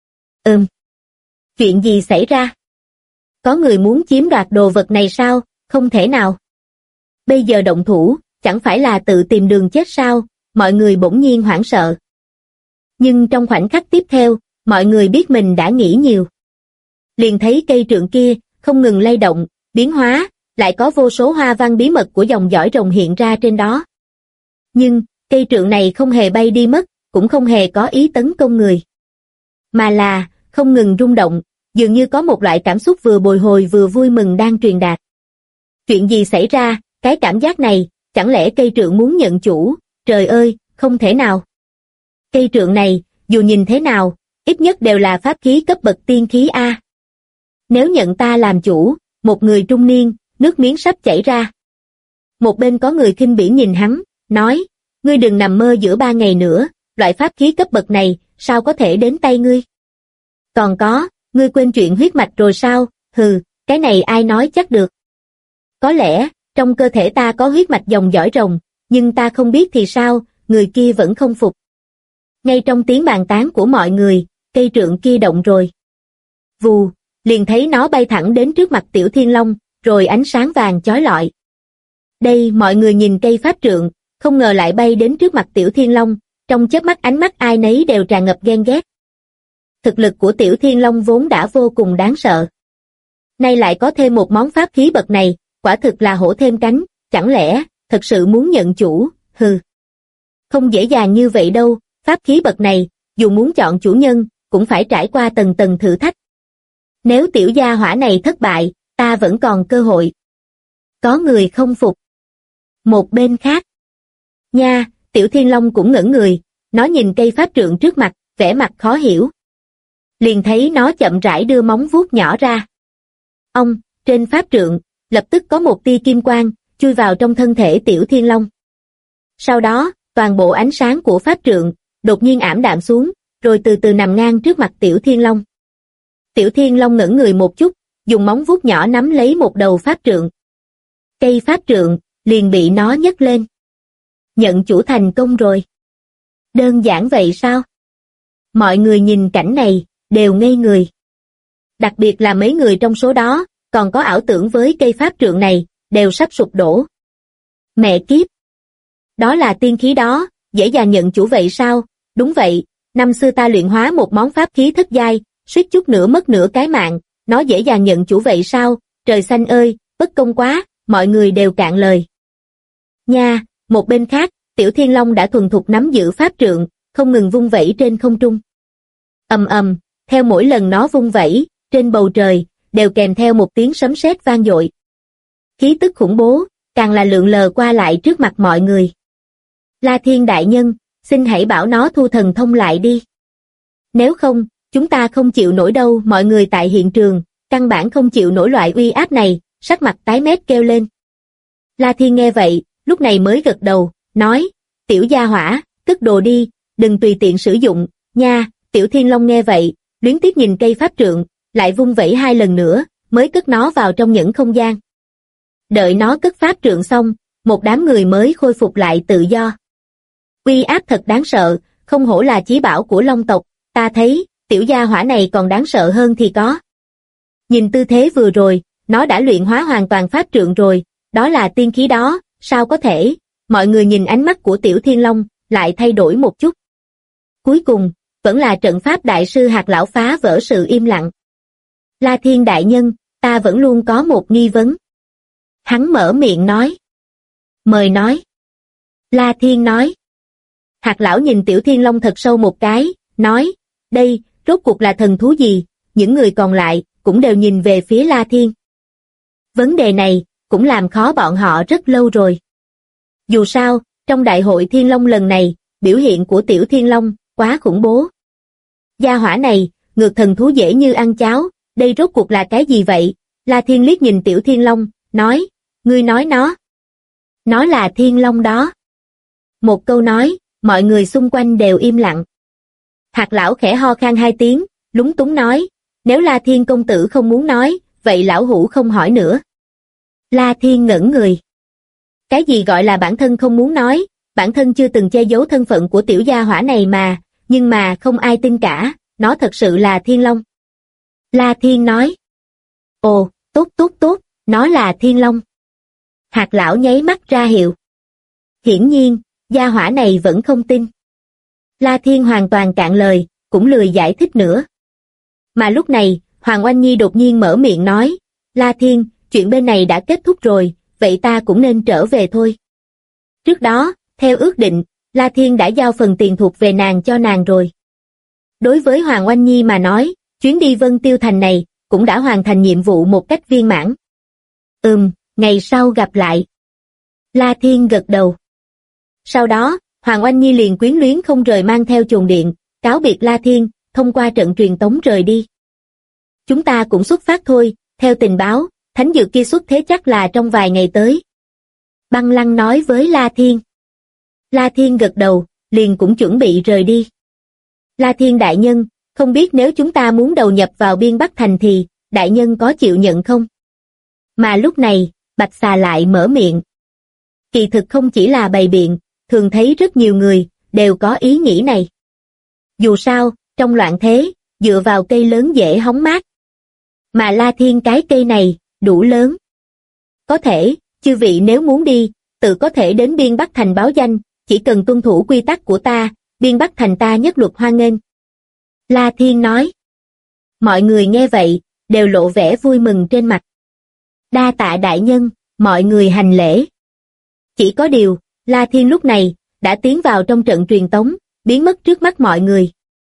Chuyện gì xảy ra? Có người muốn chiếm đoạt đồ vật này sao? Không thể nào. Bây giờ động thủ, chẳng phải là tự tìm đường chết sao? Mọi người bỗng nhiên hoảng sợ. Nhưng trong khoảnh khắc tiếp theo, mọi người biết mình đã nghĩ nhiều. Liền thấy cây trượng kia, không ngừng lay động, biến hóa, lại có vô số hoa văn bí mật của dòng dõi rồng hiện ra trên đó. Nhưng, cây trượng này không hề bay đi mất, cũng không hề có ý tấn công người. Mà là, không ngừng rung động, dường như có một loại cảm xúc vừa bồi hồi vừa vui mừng đang truyền đạt. Chuyện gì xảy ra, cái cảm giác này, chẳng lẽ cây trượng muốn nhận chủ? Trời ơi, không thể nào. Cây trượng này, dù nhìn thế nào, ít nhất đều là pháp khí cấp bậc tiên khí A. Nếu nhận ta làm chủ, một người trung niên, nước miếng sắp chảy ra. Một bên có người khinh bỉ nhìn hắn, nói, ngươi đừng nằm mơ giữa 3 ngày nữa, loại pháp khí cấp bậc này, sao có thể đến tay ngươi? Còn có, ngươi quên chuyện huyết mạch rồi sao? Hừ, cái này ai nói chắc được. Có lẽ, trong cơ thể ta có huyết mạch dòng dõi rồng, nhưng ta không biết thì sao, người kia vẫn không phục. Ngay trong tiếng bàn tán của mọi người, cây trượng kia động rồi. Vù, liền thấy nó bay thẳng đến trước mặt Tiểu Thiên Long, rồi ánh sáng vàng chói lọi. Đây mọi người nhìn cây pháp trượng, không ngờ lại bay đến trước mặt Tiểu Thiên Long, trong chớp mắt ánh mắt ai nấy đều tràn ngập ghen ghét. Thực lực của Tiểu Thiên Long vốn đã vô cùng đáng sợ. Nay lại có thêm một món pháp khí bậc này, quả thực là hổ thêm cánh, chẳng lẽ, thật sự muốn nhận chủ, hừ. Không dễ dàng như vậy đâu, pháp khí bậc này, dù muốn chọn chủ nhân, cũng phải trải qua tầng tầng thử thách. Nếu tiểu gia hỏa này thất bại, ta vẫn còn cơ hội. Có người không phục. Một bên khác. Nha, Tiểu Thiên Long cũng ngẩn người, nó nhìn cây pháp trượng trước mặt, vẻ mặt khó hiểu. Liền thấy nó chậm rãi đưa móng vuốt nhỏ ra. Ông, trên pháp trượng, lập tức có một tia kim quang, chui vào trong thân thể Tiểu Thiên Long. Sau đó, toàn bộ ánh sáng của pháp trượng, đột nhiên ảm đạm xuống, rồi từ từ nằm ngang trước mặt Tiểu Thiên Long. Tiểu Thiên Long ngẩn người một chút, dùng móng vuốt nhỏ nắm lấy một đầu pháp trượng. Cây pháp trượng, liền bị nó nhấc lên. Nhận chủ thành công rồi. Đơn giản vậy sao? Mọi người nhìn cảnh này, đều ngây người. Đặc biệt là mấy người trong số đó, còn có ảo tưởng với cây pháp trượng này, đều sắp sụp đổ. Mẹ kiếp! Đó là tiên khí đó, dễ dàng nhận chủ vậy sao? Đúng vậy, năm xưa ta luyện hóa một món pháp khí thất giai, suýt chút nữa mất nửa cái mạng, nó dễ dàng nhận chủ vậy sao? Trời xanh ơi, bất công quá, mọi người đều cạn lời. Nha, một bên khác, Tiểu Thiên Long đã thuần thục nắm giữ pháp trượng, không ngừng vung vẩy trên không trung. Ầm ầm, theo mỗi lần nó vung vẩy, trên bầu trời, đều kèm theo một tiếng sấm sét vang dội. Khí tức khủng bố, càng là lượn lờ qua lại trước mặt mọi người. La Thiên đại nhân, xin hãy bảo nó thu thần thông lại đi. Nếu không, chúng ta không chịu nổi đâu. Mọi người tại hiện trường, căn bản không chịu nổi loại uy áp này, sắc mặt tái mét kêu lên. La Thiên nghe vậy, lúc này mới gật đầu, nói, tiểu gia hỏa, cất đồ đi, đừng tùy tiện sử dụng, nha. Tiểu Thiên Long nghe vậy, luyến tiếc nhìn cây pháp trượng, lại vung vẩy 2 lần nữa, mới cất nó vào trong những không gian. Đợi nó cất pháp trượng xong, một đám người mới khôi phục lại tự do. Uy áp thật đáng sợ, không hổ là chí bảo của Long tộc, ta thấy, tiểu gia hỏa này còn đáng sợ hơn thì có. Nhìn tư thế vừa rồi, nó đã luyện hóa hoàn toàn pháp trượng rồi, đó là tiên khí đó, sao có thể? Mọi người nhìn ánh mắt của Tiểu Thiên Long, lại thay đổi một chút. Cuối cùng, vẫn là trận pháp đại sư Hạt Lão phá vỡ sự im lặng. La Thiên đại nhân, ta vẫn luôn có một nghi vấn. Hắn mở miệng nói. Mời nói. La Thiên nói. Hạt Lão nhìn Tiểu Thiên Long thật sâu một cái, nói, đây, rốt cuộc là thần thú gì? Những người còn lại, cũng đều nhìn về phía La Thiên. Vấn đề này, cũng làm khó bọn họ rất lâu rồi. Dù sao, trong đại hội Thiên Long lần này, biểu hiện của Tiểu Thiên Long, quá khủng bố. Gia hỏa này, ngược thần thú dễ như ăn cháo, đây rốt cuộc là cái gì vậy? La Thiên liếc nhìn Tiểu Thiên Long, nói, ngươi nói nó. Nó là Thiên Long đó. Một câu nói, mọi người xung quanh đều im lặng. Hạt Lão khẽ ho khan 2 tiếng, lúng túng nói, nếu La Thiên công tử không muốn nói, vậy lão hủ không hỏi nữa. La Thiên ngẩn người. Cái gì gọi là bản thân không muốn nói, bản thân chưa từng che giấu thân phận của tiểu gia hỏa này mà, nhưng mà không ai tin cả, nó thật sự là Thiên Long. La Thiên nói. Ồ, tốt tốt tốt, nó là Thiên Long. Hạt Lão nháy mắt ra hiệu. Hiển nhiên, gia hỏa này vẫn không tin. La Thiên hoàn toàn cạn lời, cũng lười giải thích nữa. Mà lúc này, Hoàng Oanh Nhi đột nhiên mở miệng nói, La Thiên, chuyện bên này đã kết thúc rồi, vậy ta cũng nên trở về thôi. Trước đó, theo ước định, La Thiên đã giao phần tiền thuộc về nàng cho nàng rồi. Đối với Hoàng Oanh Nhi mà nói, chuyến đi Vân Tiêu Thành này, cũng đã hoàn thành nhiệm vụ một cách viên mãn. Ngày sau gặp lại. La Thiên gật đầu. Sau đó, Hoàng Oanh Nhi liền quyến luyến không rời mang theo chồn điện, cáo biệt La Thiên, thông qua trận truyền tống rời đi. Chúng ta cũng xuất phát thôi, theo tình báo, thánh dược kia xuất thế chắc là trong vài ngày tới. Băng Lăng nói với La Thiên. La Thiên gật đầu, liền cũng chuẩn bị rời đi. La Thiên đại nhân, không biết nếu chúng ta muốn đầu nhập vào biên Bắc Thành thì, đại nhân có chịu nhận không? Mà lúc này, Bạch Xà lại mở miệng. Kỳ thực không chỉ là bày biện, thường thấy rất nhiều người, đều có ý nghĩ này. Dù sao, trong loạn thế, dựa vào cây lớn dễ hóng mát. Mà La Thiên cái cây này, đủ lớn. Có thể, chư vị nếu muốn đi, tự có thể đến biên Bắc Thành báo danh, chỉ cần tuân thủ quy tắc của ta, biên Bắc Thành ta nhất luật hoan nghênh. La Thiên nói. Mọi người nghe vậy, đều lộ vẻ vui mừng trên mặt. Đa tạ đại nhân, mọi người hành lễ. Chỉ có điều, La Thiên lúc này, đã tiến vào trong trận truyền tống, biến mất trước mắt mọi người.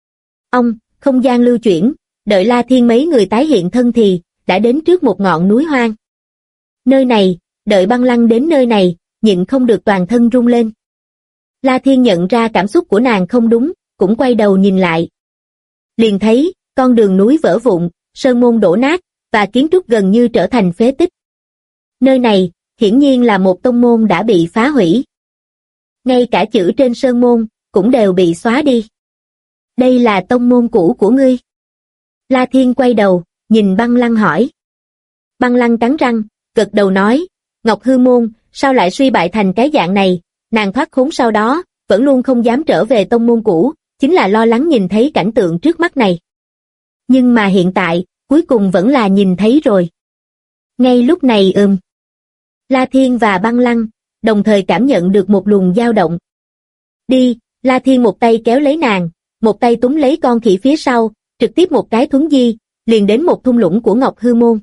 Không gian lưu chuyển, đợi La Thiên mấy người tái hiện thân thì, đã đến trước một ngọn núi hoang. Nơi này, đợi Băng Lăng đến nơi này, nhịn không được toàn thân rung lên. La Thiên nhận ra cảm xúc của nàng không đúng, cũng quay đầu nhìn lại. Liền thấy, con đường núi vỡ vụn, sơn môn đổ nát, và kiến trúc gần như trở thành phế tích. Nơi này, hiển nhiên là một tông môn đã bị phá hủy. Ngay cả chữ trên sơn môn, cũng đều bị xóa đi. Đây là tông môn cũ của ngươi. La Thiên quay đầu, nhìn Băng Lăng hỏi. Băng Lăng cắn răng, gật đầu nói, Ngọc Hư Môn, sao lại suy bại thành cái dạng này, nàng thoát khốn sau đó, vẫn luôn không dám trở về tông môn cũ, chính là lo lắng nhìn thấy cảnh tượng trước mắt này. Nhưng mà hiện tại, cuối cùng vẫn là nhìn thấy rồi. Ngay lúc này La Thiên và Băng Lăng, đồng thời cảm nhận được một luồng dao động. Đi, La Thiên một tay kéo lấy nàng, một tay túm lấy con khỉ phía sau, trực tiếp một cái thuấn di, liền đến một thung lũng của Ngọc Hư Môn.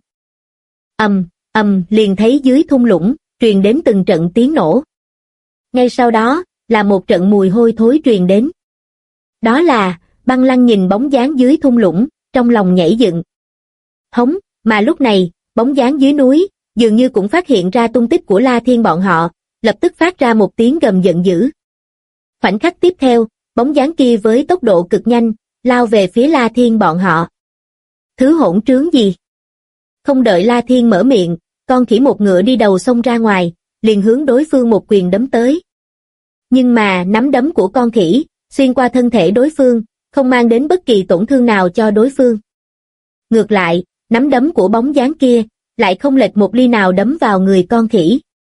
Liền thấy dưới thung lũng, truyền đến từng trận tiếng nổ. Ngay sau đó, là một trận mùi hôi thối truyền đến. Đó là, Băng Lăng nhìn bóng dáng dưới thung lũng, trong lòng nhảy dựng. Hống, mà lúc này, bóng dáng dưới núi, dường như cũng phát hiện ra tung tích của La Thiên bọn họ, lập tức phát ra một tiếng gầm giận dữ. Khoảnh khắc tiếp theo, bóng dáng kia với tốc độ cực nhanh, lao về phía La Thiên bọn họ. Thứ hỗn trướng gì? Không đợi La Thiên mở miệng, con khỉ một ngựa đi đầu xông ra ngoài, liền hướng đối phương một quyền đấm tới. Nhưng mà nắm đấm của con khỉ, xuyên qua thân thể đối phương, không mang đến bất kỳ tổn thương nào cho đối phương. Ngược lại, nắm đấm của bóng dáng kia, lại không lệch một ly nào đấm vào người con khỉ.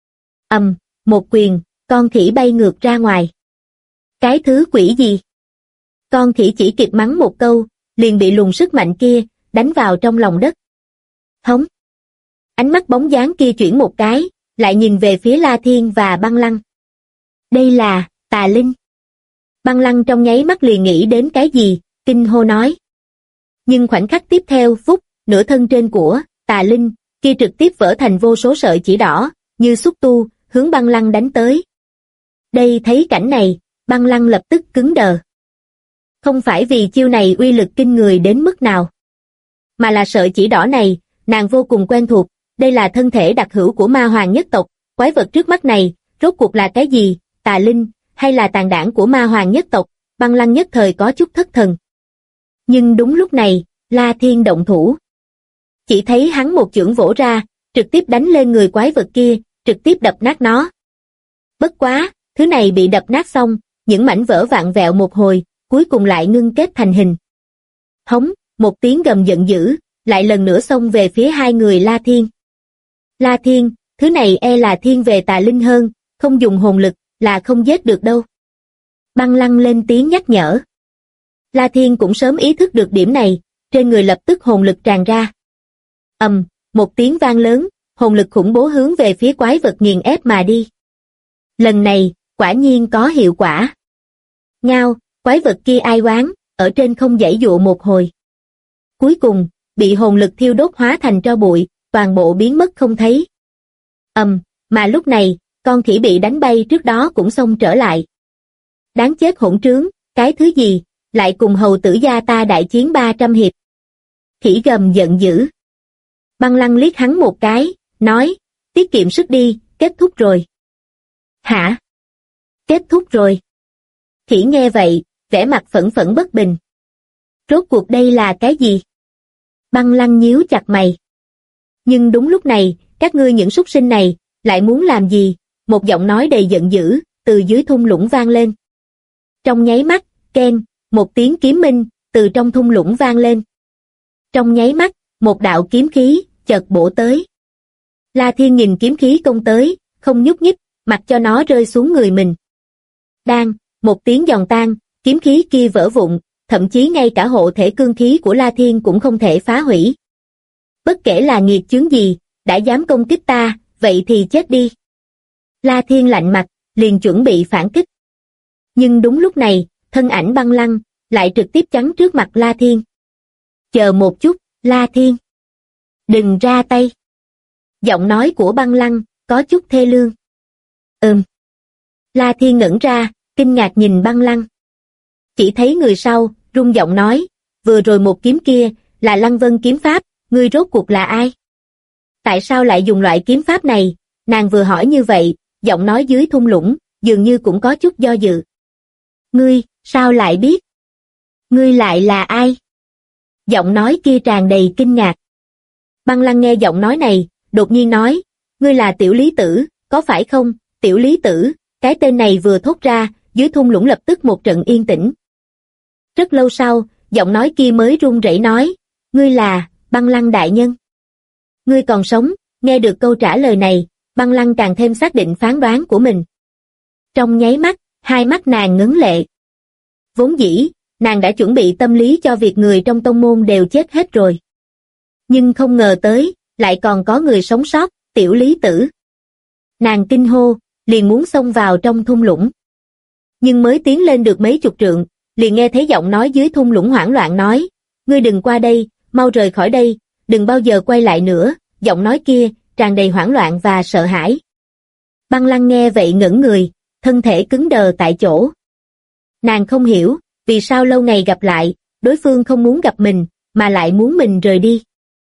Một quyền, con khỉ bay ngược ra ngoài. Cái thứ quỷ gì? Con khỉ chỉ kịp mắng một câu, liền bị luồng sức mạnh kia, đánh vào trong lòng đất. Hống! Ánh mắt bóng dáng kia chuyển một cái, lại nhìn về phía La Thiên và Băng Lăng. Đây là, tà linh. Băng Lăng trong nháy mắt liền nghĩ đến cái gì, kinh hô nói. Nhưng khoảnh khắc tiếp theo, vút, nửa thân trên của, tà linh, kia trực tiếp vỡ thành vô số sợi chỉ đỏ, như xúc tu, hướng Băng Lăng đánh tới. Đây thấy cảnh này, Băng Lăng lập tức cứng đờ. Không phải vì chiêu này uy lực kinh người đến mức nào, mà là sợi chỉ đỏ này, nàng vô cùng quen thuộc, đây là thân thể đặc hữu của ma hoàng nhất tộc, quái vật trước mắt này, rốt cuộc là cái gì, tà linh, hay là tàn đảng của ma hoàng nhất tộc, Băng Lăng nhất thời có chút thất thần. Nhưng đúng lúc này, La Thiên động thủ. Chỉ thấy hắn một chưởng vỗ ra, trực tiếp đánh lên người quái vật kia, trực tiếp đập nát nó. Bất quá, thứ này bị đập nát xong, những mảnh vỡ vạn vẹo một hồi, cuối cùng lại ngưng kết thành hình. Hống, một tiếng gầm giận dữ, lại lần nữa xông về phía hai người La Thiên. La Thiên, thứ này e là thiên về tà linh hơn, không dùng hồn lực, là không giết được đâu. Băng Lăng lên tiếng nhắc nhở. La Thiên cũng sớm ý thức được điểm này, trên người lập tức hồn lực tràn ra. Một tiếng vang lớn, hồn lực khủng bố hướng về phía quái vật nghiền ép mà đi. Lần này, quả nhiên có hiệu quả. Ngao, quái vật kia ai oán, ở trên không giãy dụa một hồi. Cuối cùng, bị hồn lực thiêu đốt hóa thành tro bụi, toàn bộ biến mất không thấy. Mà lúc này, con khỉ bị đánh bay trước đó cũng xông trở lại. Đáng chết hỗn trướng, cái thứ gì, lại cùng hầu tử gia ta đại chiến 300 hiệp. Khỉ gầm giận dữ. Băng Lăng liếc hắn một cái, nói, tiết kiệm sức đi, kết thúc rồi. Hả? Kết thúc rồi. Khỉ nghe vậy, vẻ mặt phẫn phẫn bất bình. Rốt cuộc đây là cái gì? Băng Lăng nhíu chặt mày. Nhưng đúng lúc này, các ngươi những súc sinh này, lại muốn làm gì? Một giọng nói đầy giận dữ, từ dưới thung lũng vang lên. Trong nháy mắt, keng, một tiếng kiếm minh, từ trong thung lũng vang lên. Trong nháy mắt, một đạo kiếm khí, chợt bổ tới. La Thiên nhìn kiếm khí công tới, không nhúc nhích, mặc cho nó rơi xuống người mình. Đang, một tiếng giòn tan, kiếm khí kia vỡ vụn, thậm chí ngay cả hộ thể cương khí của La Thiên cũng không thể phá hủy. Bất kể là nghiệt chướng gì, đã dám công kích ta, vậy thì chết đi. La Thiên lạnh mặt, liền chuẩn bị phản kích. Nhưng đúng lúc này, thân ảnh Băng Lăng, lại trực tiếp chắn trước mặt La Thiên. Chờ một chút, La Thiên. Đừng ra tay. Giọng nói của Băng Lăng, có chút thê lương. La Thiên ngẩn ra, kinh ngạc nhìn Băng Lăng. Chỉ thấy người sau, rung giọng nói, vừa rồi một kiếm kia, là Lăng Vân kiếm pháp, ngươi rốt cuộc là ai? Tại sao lại dùng loại kiếm pháp này? Nàng vừa hỏi như vậy, giọng nói dưới thung lũng, dường như cũng có chút do dự. Ngươi, sao lại biết? Ngươi lại là ai? Giọng nói kia tràn đầy kinh ngạc. Băng Lăng nghe giọng nói này, đột nhiên nói, ngươi là Tiểu Lý Tử, có phải không? Tiểu Lý Tử, cái tên này vừa thốt ra, dưới thung lũng lập tức một trận yên tĩnh. Rất lâu sau, giọng nói kia mới run rẩy nói, ngươi là Băng Lăng đại nhân. Ngươi còn sống, nghe được câu trả lời này, Băng Lăng càng thêm xác định phán đoán của mình. Trong nháy mắt, hai mắt nàng ngấn lệ. Vốn dĩ, nàng đã chuẩn bị tâm lý cho việc người trong tông môn đều chết hết rồi. Nhưng không ngờ tới, lại còn có người sống sót, Tiểu Lý Tử. Nàng kinh hô, liền muốn xông vào trong thung lũng. Nhưng mới tiến lên được mấy chục trượng, liền nghe thấy giọng nói dưới thung lũng hoảng loạn nói, ngươi đừng qua đây, mau rời khỏi đây, đừng bao giờ quay lại nữa. Giọng nói kia, tràn đầy hoảng loạn và sợ hãi. Băng Lăng nghe vậy ngẩn người, thân thể cứng đờ tại chỗ. Nàng không hiểu, vì sao lâu ngày gặp lại, đối phương không muốn gặp mình, mà lại muốn mình rời đi.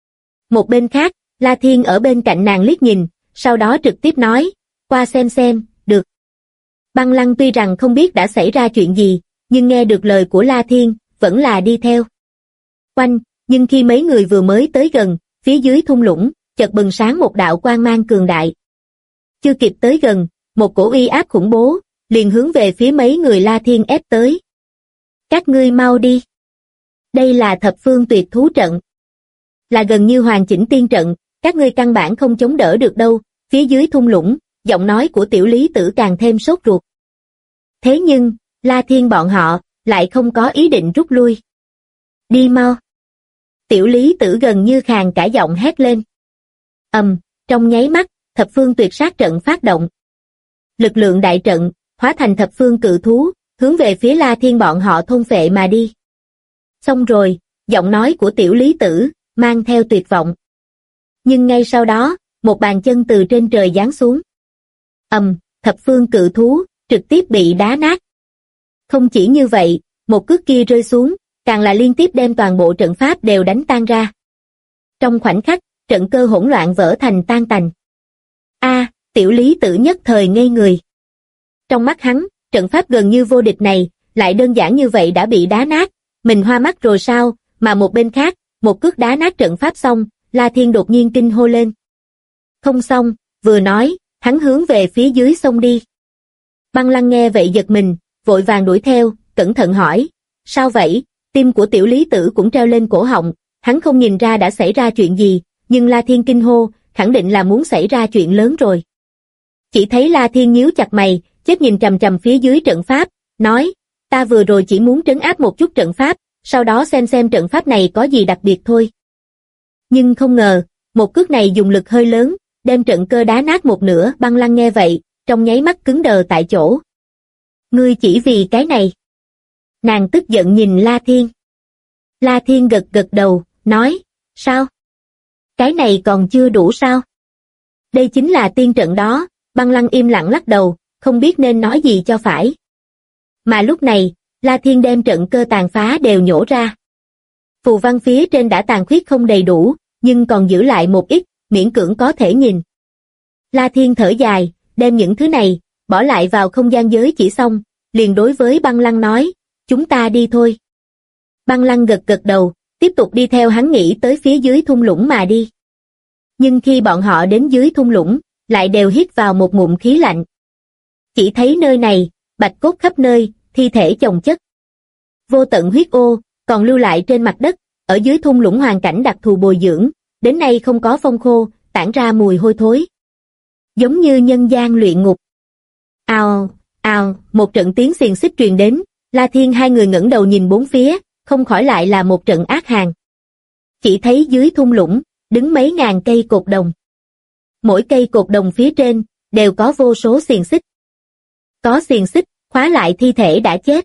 Một bên khác, La Thiên ở bên cạnh nàng liếc nhìn, sau đó trực tiếp nói, qua xem, được. Băng Lăng tuy rằng không biết đã xảy ra chuyện gì, nhưng nghe được lời của La Thiên, vẫn là đi theo. Quanh, nhưng khi mấy người vừa mới tới gần, phía dưới thung lũng, chợt bừng sáng một đạo quang mang cường đại. Chưa kịp tới gần, một cổ uy áp khủng bố, liền hướng về phía mấy người La Thiên ép tới. Các ngươi mau đi. Đây là thập phương tuyệt thú trận. Là gần như hoàn chỉnh tiên trận, các ngươi căn bản không chống đỡ được đâu. Phía dưới thung lũng, giọng nói của Tiểu Lý Tử càng thêm sốt ruột. Thế nhưng, La Thiên bọn họ, lại không có ý định rút lui. Đi mau. Tiểu Lý Tử gần như khàn cả giọng hét lên. Trong nháy mắt, thập phương tuyệt sát trận phát động. Lực lượng đại trận, hóa thành thập phương cự thú, hướng về phía La Thiên bọn họ thôn phệ mà đi. Xong rồi, giọng nói của Tiểu Lý Tử, mang theo tuyệt vọng. Nhưng ngay sau đó, một bàn chân từ trên trời giáng xuống. Thập phương cự thú, trực tiếp bị đá nát. Không chỉ như vậy, một cước kia rơi xuống, càng là liên tiếp đem toàn bộ trận pháp đều đánh tan ra. Trong khoảnh khắc, trận cơ hỗn loạn vỡ thành tan tành. Tiểu Lý Tử nhất thời ngây người. Trong mắt hắn, trận pháp gần như vô địch này, lại đơn giản như vậy đã bị đá nát, mình hoa mắt rồi sao? Mà một bên khác, một cước đá nát trận pháp xong, La Thiên đột nhiên kinh hô lên. Không xong, vừa nói, hắn hướng về phía dưới sông đi. Băng Lăng nghe vậy giật mình, vội vàng đuổi theo, cẩn thận hỏi, sao vậy? Tim của Tiểu Lý Tử cũng treo lên cổ họng, hắn không nhìn ra đã xảy ra chuyện gì, nhưng La Thiên kinh hô, khẳng định là muốn xảy ra chuyện lớn rồi. Chỉ thấy La Thiên nhíu chặt mày, chết nhìn trầm trầm phía dưới trận pháp, nói, ta vừa rồi chỉ muốn trấn áp một chút trận pháp, sau đó xem trận pháp này có gì đặc biệt thôi. Nhưng không ngờ, một cước này dùng lực hơi lớn, đem trận cơ đá nát một nửa. Băng Lăng nghe vậy, trong nháy mắt cứng đờ tại chỗ. Ngươi chỉ vì cái này. Nàng tức giận nhìn La Thiên. La Thiên gật gật đầu, nói, sao? Cái này còn chưa đủ sao? Đây chính là tiên trận đó. Băng Lăng im lặng lắc đầu, không biết nên nói gì cho phải. Mà lúc này, La Thiên đem trận cơ tàn phá đều nhổ ra. Phù văn phía trên đã tàn khuyết không đầy đủ, nhưng còn giữ lại một ít, miễn cưỡng có thể nhìn. La Thiên thở dài, đem những thứ này, bỏ lại vào không gian giới chỉ xong, liền đối với Băng Lăng nói, chúng ta đi thôi. Băng Lăng gật gật đầu, tiếp tục đi theo hắn nghĩ tới phía dưới thung lũng mà đi. Nhưng khi bọn họ đến dưới thung lũng, lại đều hít vào một ngụm khí lạnh. Chỉ thấy nơi này, bạch cốt khắp nơi, thi thể chồng chất. Vô tận huyết ô, còn lưu lại trên mặt đất, ở dưới thung lũng hoàn cảnh đặc thù bồi dưỡng, đến nay không có phong khô, tản ra mùi hôi thối. Giống như nhân gian luyện ngục. Ào, ào, một trận tiếng xiềng xích truyền đến, La Thiên hai người ngẩng đầu nhìn bốn phía, không khỏi lại là một trận ác hàn. Chỉ thấy dưới thung lũng, đứng mấy ngàn cây cột đồng. Mỗi cây cột đồng phía trên, đều có vô số xiềng xích. Có xiềng xích, khóa lại thi thể đã chết.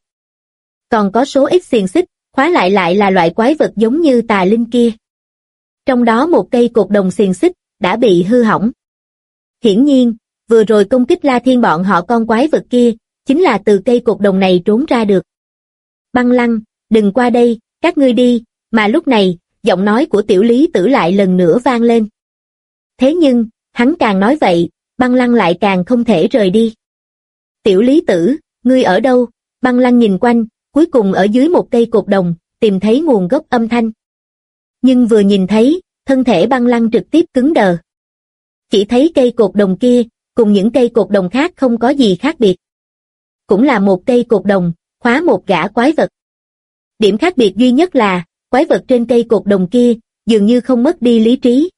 Còn có số ít xiềng xích, khóa lại là loại quái vật giống như tà linh kia. Trong đó một cây cột đồng xiềng xích, đã bị hư hỏng. Hiển nhiên, vừa rồi công kích La Thiên bọn họ con quái vật kia, chính là từ cây cột đồng này trốn ra được. Băng Lăng, đừng qua đây, các ngươi đi, mà lúc này, giọng nói của Tiểu Lý Tử lại lần nữa vang lên. Thế nhưng, hắn càng nói vậy, Băng Lăng lại càng không thể rời đi. Tiểu Lý Tử, ngươi ở đâu? Băng Lăng nhìn quanh, cuối cùng ở dưới một cây cột đồng, tìm thấy nguồn gốc âm thanh. Nhưng vừa nhìn thấy, thân thể Băng Lăng trực tiếp cứng đờ. Chỉ thấy cây cột đồng kia, cùng những cây cột đồng khác không có gì khác biệt. Cũng là một cây cột đồng, khóa một gã quái vật. Điểm khác biệt duy nhất là, quái vật trên cây cột đồng kia, dường như không mất đi lý trí.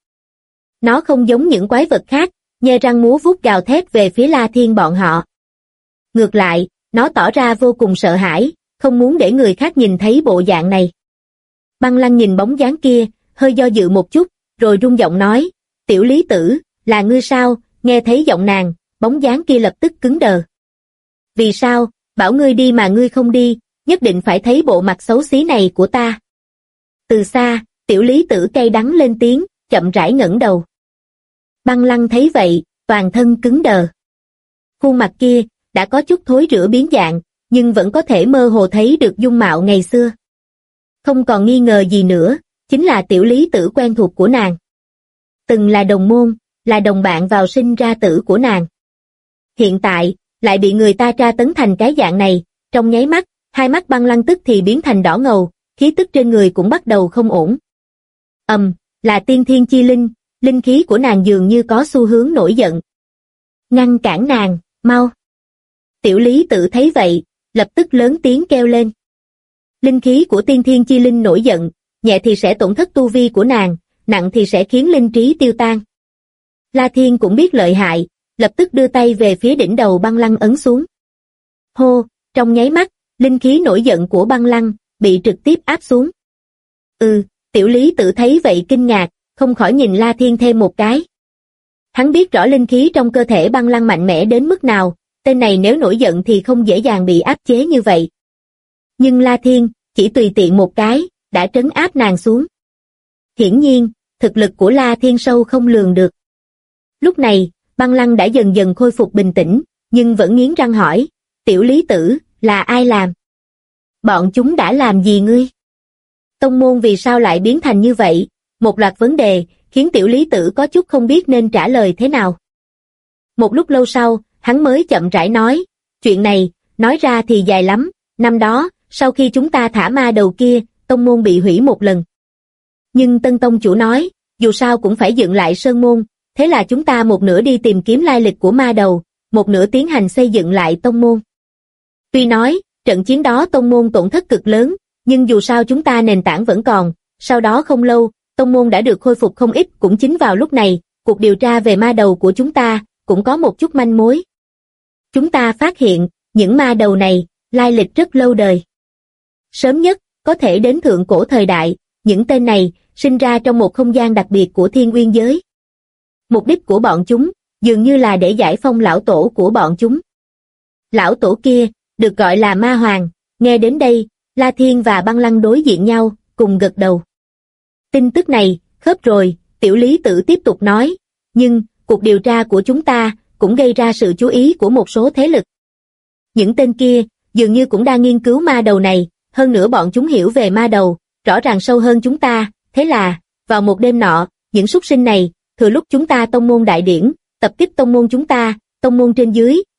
Nó không giống những quái vật khác, nhe răng múa vuốt gào thét về phía La Thiên bọn họ. Ngược lại, nó tỏ ra vô cùng sợ hãi, không muốn để người khác nhìn thấy bộ dạng này. Băng Lăng nhìn bóng dáng kia, hơi do dự một chút, rồi rung giọng nói, Tiểu Lý Tử, là ngươi sao? Nghe thấy giọng nàng, bóng dáng kia lập tức cứng đờ. Vì sao, bảo ngươi đi mà ngươi không đi, nhất định phải thấy bộ mặt xấu xí này của ta. Từ xa, Tiểu Lý Tử cay đắng lên tiếng, chậm rãi ngẩng đầu. Băng Lăng thấy vậy, toàn thân cứng đờ. Khuôn mặt kia, đã có chút thối rữa biến dạng, nhưng vẫn có thể mơ hồ thấy được dung mạo ngày xưa. Không còn nghi ngờ gì nữa, chính là Tiểu Lý Tử quen thuộc của nàng. Từng là đồng môn, là đồng bạn vào sinh ra tử của nàng. Hiện tại, lại bị người ta tra tấn thành cái dạng này, trong nháy mắt, hai mắt Băng Lăng tức thì biến thành đỏ ngầu, khí tức trên người cũng bắt đầu không ổn. Là tiên thiên chi linh, linh khí của nàng dường như có xu hướng nổi giận. Ngăn cản nàng, mau. Tiểu Lý Tử thấy vậy, lập tức lớn tiếng kêu lên. Linh khí của tiên thiên chi linh nổi giận, nhẹ thì sẽ tổn thất tu vi của nàng, nặng thì sẽ khiến linh trí tiêu tan. La Thiên cũng biết lợi hại, lập tức đưa tay về phía đỉnh đầu Băng Lăng ấn xuống. Hô, trong nháy mắt, linh khí nổi giận của Băng Lăng bị trực tiếp áp xuống. Tiểu Lý Tử thấy vậy kinh ngạc, không khỏi nhìn La Thiên thêm một cái. Hắn biết rõ linh khí trong cơ thể Băng Lăng mạnh mẽ đến mức nào, tên này nếu nổi giận thì không dễ dàng bị áp chế như vậy. Nhưng La Thiên, chỉ tùy tiện một cái, đã trấn áp nàng xuống. Hiển nhiên, thực lực của La Thiên sâu không lường được. Lúc này, Băng Lăng đã dần dần khôi phục bình tĩnh, nhưng vẫn nghiến răng hỏi, Tiểu Lý Tử, là ai làm? Bọn chúng đã làm gì ngươi? Tông môn vì sao lại biến thành như vậy? Một loạt vấn đề, khiến Tiểu Lý Tử có chút không biết nên trả lời thế nào. Một lúc lâu sau, hắn mới chậm rãi nói, chuyện này, nói ra thì dài lắm, năm đó, sau khi chúng ta thả ma đầu kia, tông môn bị hủy một lần. Nhưng Tân Tông chủ nói, dù sao cũng phải dựng lại sơn môn, thế là chúng ta một nửa đi tìm kiếm lai lịch của ma đầu, một nửa tiến hành xây dựng lại tông môn. Tuy nói, trận chiến đó tông môn tổn thất cực lớn, nhưng dù sao chúng ta nền tảng vẫn còn, sau đó không lâu, tông môn đã được khôi phục không ít, cũng chính vào lúc này, cuộc điều tra về ma đầu của chúng ta, cũng có một chút manh mối. Chúng ta phát hiện, những ma đầu này, lai lịch rất lâu đời. Sớm nhất, có thể đến thượng cổ thời đại, những tên này, sinh ra trong một không gian đặc biệt của Thiên Uyên giới. Mục đích của bọn chúng, dường như là để giải phong lão tổ của bọn chúng. Lão tổ kia, được gọi là Ma Hoàng, nghe đến đây, La Thiên và Băng Lăng đối diện nhau, cùng gật đầu. Tin tức này, khớp rồi, Tiểu Lý Tử tiếp tục nói, nhưng, cuộc điều tra của chúng ta, cũng gây ra sự chú ý của một số thế lực. Những tên kia, dường như cũng đang nghiên cứu ma đầu này, hơn nữa bọn chúng hiểu về ma đầu, rõ ràng sâu hơn chúng ta, thế là, vào một đêm nọ, những súc sinh này, thừa lúc chúng ta tông môn đại điển, tập kích tông môn chúng ta, tông môn trên dưới,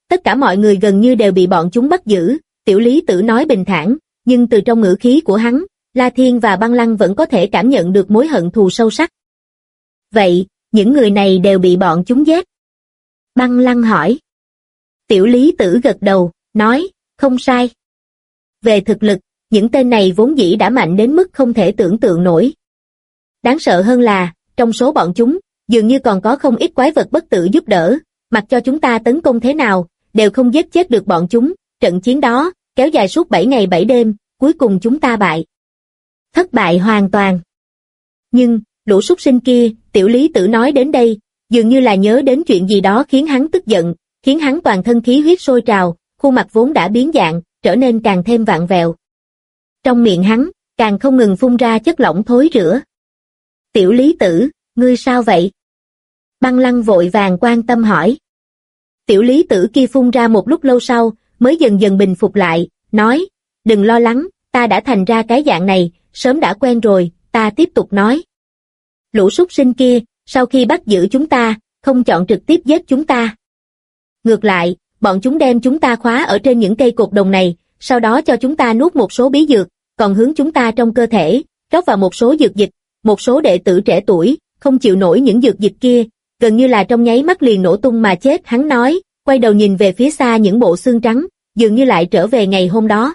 tất cả mọi người gần như đều bị bọn chúng bắt giữ, Tiểu Lý Tử nói bình thản, nhưng từ trong ngữ khí của hắn, La Thiên và Băng Lăng vẫn có thể cảm nhận được mối hận thù sâu sắc. Vậy, những người này đều bị bọn chúng giết? Băng Lăng hỏi. Tiểu Lý Tử gật đầu, nói, không sai. Về thực lực, những tên này vốn dĩ đã mạnh đến mức không thể tưởng tượng nổi. Đáng sợ hơn là, trong số bọn chúng, dường như còn có không ít quái vật bất tử giúp đỡ, mặc cho chúng ta tấn công thế nào, đều không giết chết được bọn chúng. Trận chiến đó, kéo dài suốt 7 ngày 7 đêm, cuối cùng chúng ta bại. Thất bại hoàn toàn. Nhưng, lũ súc sinh kia, Tiểu Lý Tử nói đến đây, dường như là nhớ đến chuyện gì đó khiến hắn tức giận, khiến hắn toàn thân khí huyết sôi trào, khuôn mặt vốn đã biến dạng, trở nên càng thêm vặn vẹo. Trong miệng hắn, càng không ngừng phun ra chất lỏng thối rữa. Tiểu Lý Tử, ngươi sao vậy? Băng Lăng vội vàng quan tâm hỏi. Tiểu Lý Tử kia phun ra một lúc lâu sau, mới dần dần bình phục lại, nói, đừng lo lắng, ta đã thành ra cái dạng này, sớm đã quen rồi, ta tiếp tục nói. Lũ súc sinh kia, sau khi bắt giữ chúng ta, không chọn trực tiếp giết chúng ta. Ngược lại, bọn chúng đem chúng ta khóa ở trên những cây cột đồng này, sau đó cho chúng ta nuốt một số bí dược, còn hướng chúng ta trong cơ thể, rót vào một số dược dịch, một số đệ tử trẻ tuổi, không chịu nổi những dược dịch kia, gần như là trong nháy mắt liền nổ tung mà chết. Hắn nói, quay đầu nhìn về phía xa những bộ xương trắng, dường như lại trở về ngày hôm đó.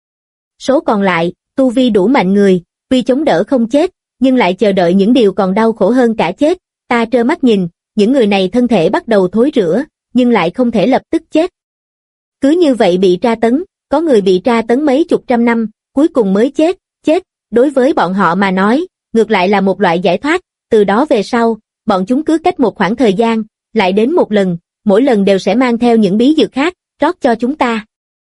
Số còn lại, tu vi đủ mạnh người, tuy chống đỡ không chết, nhưng lại chờ đợi những điều còn đau khổ hơn cả chết. Ta trơ mắt nhìn, những người này thân thể bắt đầu thối rữa, nhưng lại không thể lập tức chết. Cứ như vậy bị tra tấn, có người bị tra tấn mấy chục trăm năm, cuối cùng mới chết. Đối với bọn họ mà nói, ngược lại là một loại giải thoát, từ đó về sau, bọn chúng cứ cách một khoảng thời gian, lại đến một lần, mỗi lần đều sẽ mang theo những bí dược khác, rót cho chúng ta.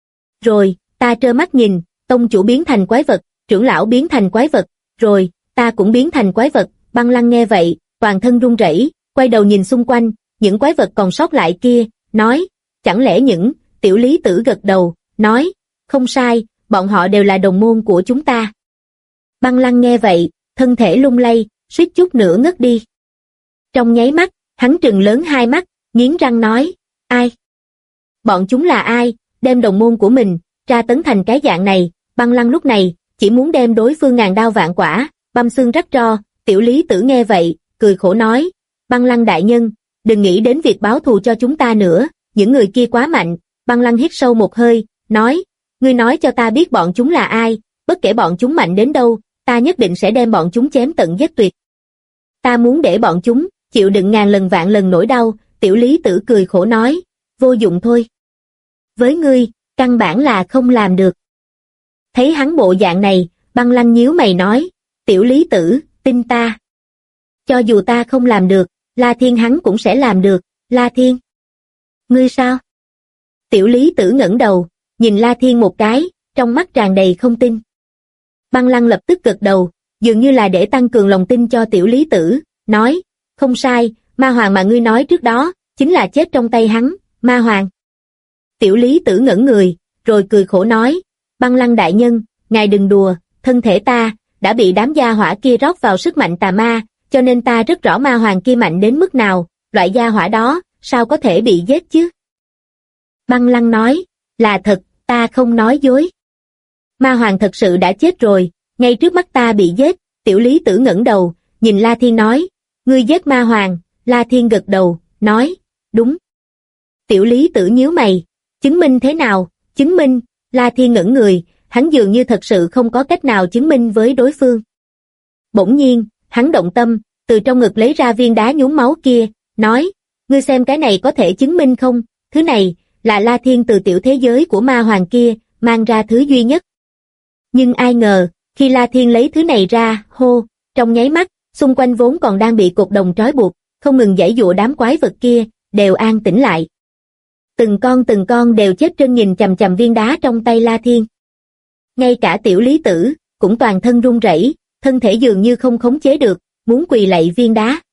Rồi, ta trơ mắt nhìn, tông chủ biến thành quái vật, trưởng lão biến thành quái vật, rồi, ta cũng biến thành quái vật. Băng Lăng nghe vậy, toàn thân run rẩy, quay đầu nhìn xung quanh, những quái vật còn sót lại kia, nói, chẳng lẽ những, Tiểu Lý Tử gật đầu, nói, không sai, bọn họ đều là đồng môn của chúng ta. Băng Lăng nghe vậy, thân thể lung lay, suýt chút nữa ngất đi. Trong nháy mắt, hắn trừng lớn hai mắt, nghiến răng nói, ai? Bọn chúng là ai, đem đồng môn của mình, tra tấn thành cái dạng này. Băng Lăng lúc này, chỉ muốn đem đối phương ngàn đao vạn quả, băm xương rắc tro. Tiểu Lý Tử nghe vậy, cười khổ nói, Băng Lăng đại nhân, đừng nghĩ đến việc báo thù cho chúng ta nữa, những người kia quá mạnh. Băng Lăng hít sâu một hơi, nói, ngươi nói cho ta biết bọn chúng là ai, bất kể bọn chúng mạnh đến đâu, ta nhất định sẽ đem bọn chúng chém tận giết tuyệt. Ta muốn để bọn chúng chịu đựng ngàn lần vạn lần nỗi đau. Tiểu Lý Tử cười khổ nói, vô dụng thôi. Với ngươi, căn bản là không làm được. Thấy hắn bộ dạng này, Băng Lăng nhíu mày nói, Tiểu Lý Tử, tin ta. Cho dù ta không làm được, La Thiên hắn cũng sẽ làm được. La Thiên? Ngươi sao? Tiểu Lý Tử ngẩng đầu, nhìn La Thiên một cái, trong mắt tràn đầy không tin. Băng Lăng lập tức gật đầu, dường như là để tăng cường lòng tin cho Tiểu Lý Tử, nói, không sai, ma hoàng mà ngươi nói trước đó, chính là chết trong tay hắn. Ma hoàng? Tiểu Lý Tử ngẩn người, rồi cười khổ nói, Băng Lăng đại nhân, ngài đừng đùa, thân thể ta đã bị đám gia hỏa kia rót vào sức mạnh tà ma, cho nên ta rất rõ ma hoàng kia mạnh đến mức nào, loại gia hỏa đó, sao có thể bị giết chứ? Băng Lăng nói, là thật, ta không nói dối. Ma hoàng thật sự đã chết rồi, ngay trước mắt ta bị giết. Tiểu Lý Tử ngẩng đầu, nhìn La Thiên nói, ngươi giết ma hoàng. La Thiên gật đầu, nói, đúng. Tiểu Lý Tử nhíu mày, chứng minh thế nào? Chứng minh? La Thiên ngẩn người, hắn dường như thật sự không có cách nào chứng minh với đối phương. Bỗng nhiên, hắn động tâm, từ trong ngực lấy ra viên đá nhuốm máu kia, nói, ngươi xem cái này có thể chứng minh không? Thứ này, là La Thiên từ tiểu thế giới của ma hoàng kia, mang ra thứ duy nhất. Nhưng ai ngờ, khi La Thiên lấy thứ này ra, hô, trong nháy mắt, xung quanh vốn còn đang bị cột đồng trói buộc, không ngừng giãy giụa đám quái vật kia, đều an tĩnh lại. Từng con đều chết trân nhìn chằm chằm viên đá trong tay La Thiên. Ngay cả Tiểu Lý Tử, cũng toàn thân run rẩy, thân thể dường như không khống chế được, muốn quỳ lạy viên đá.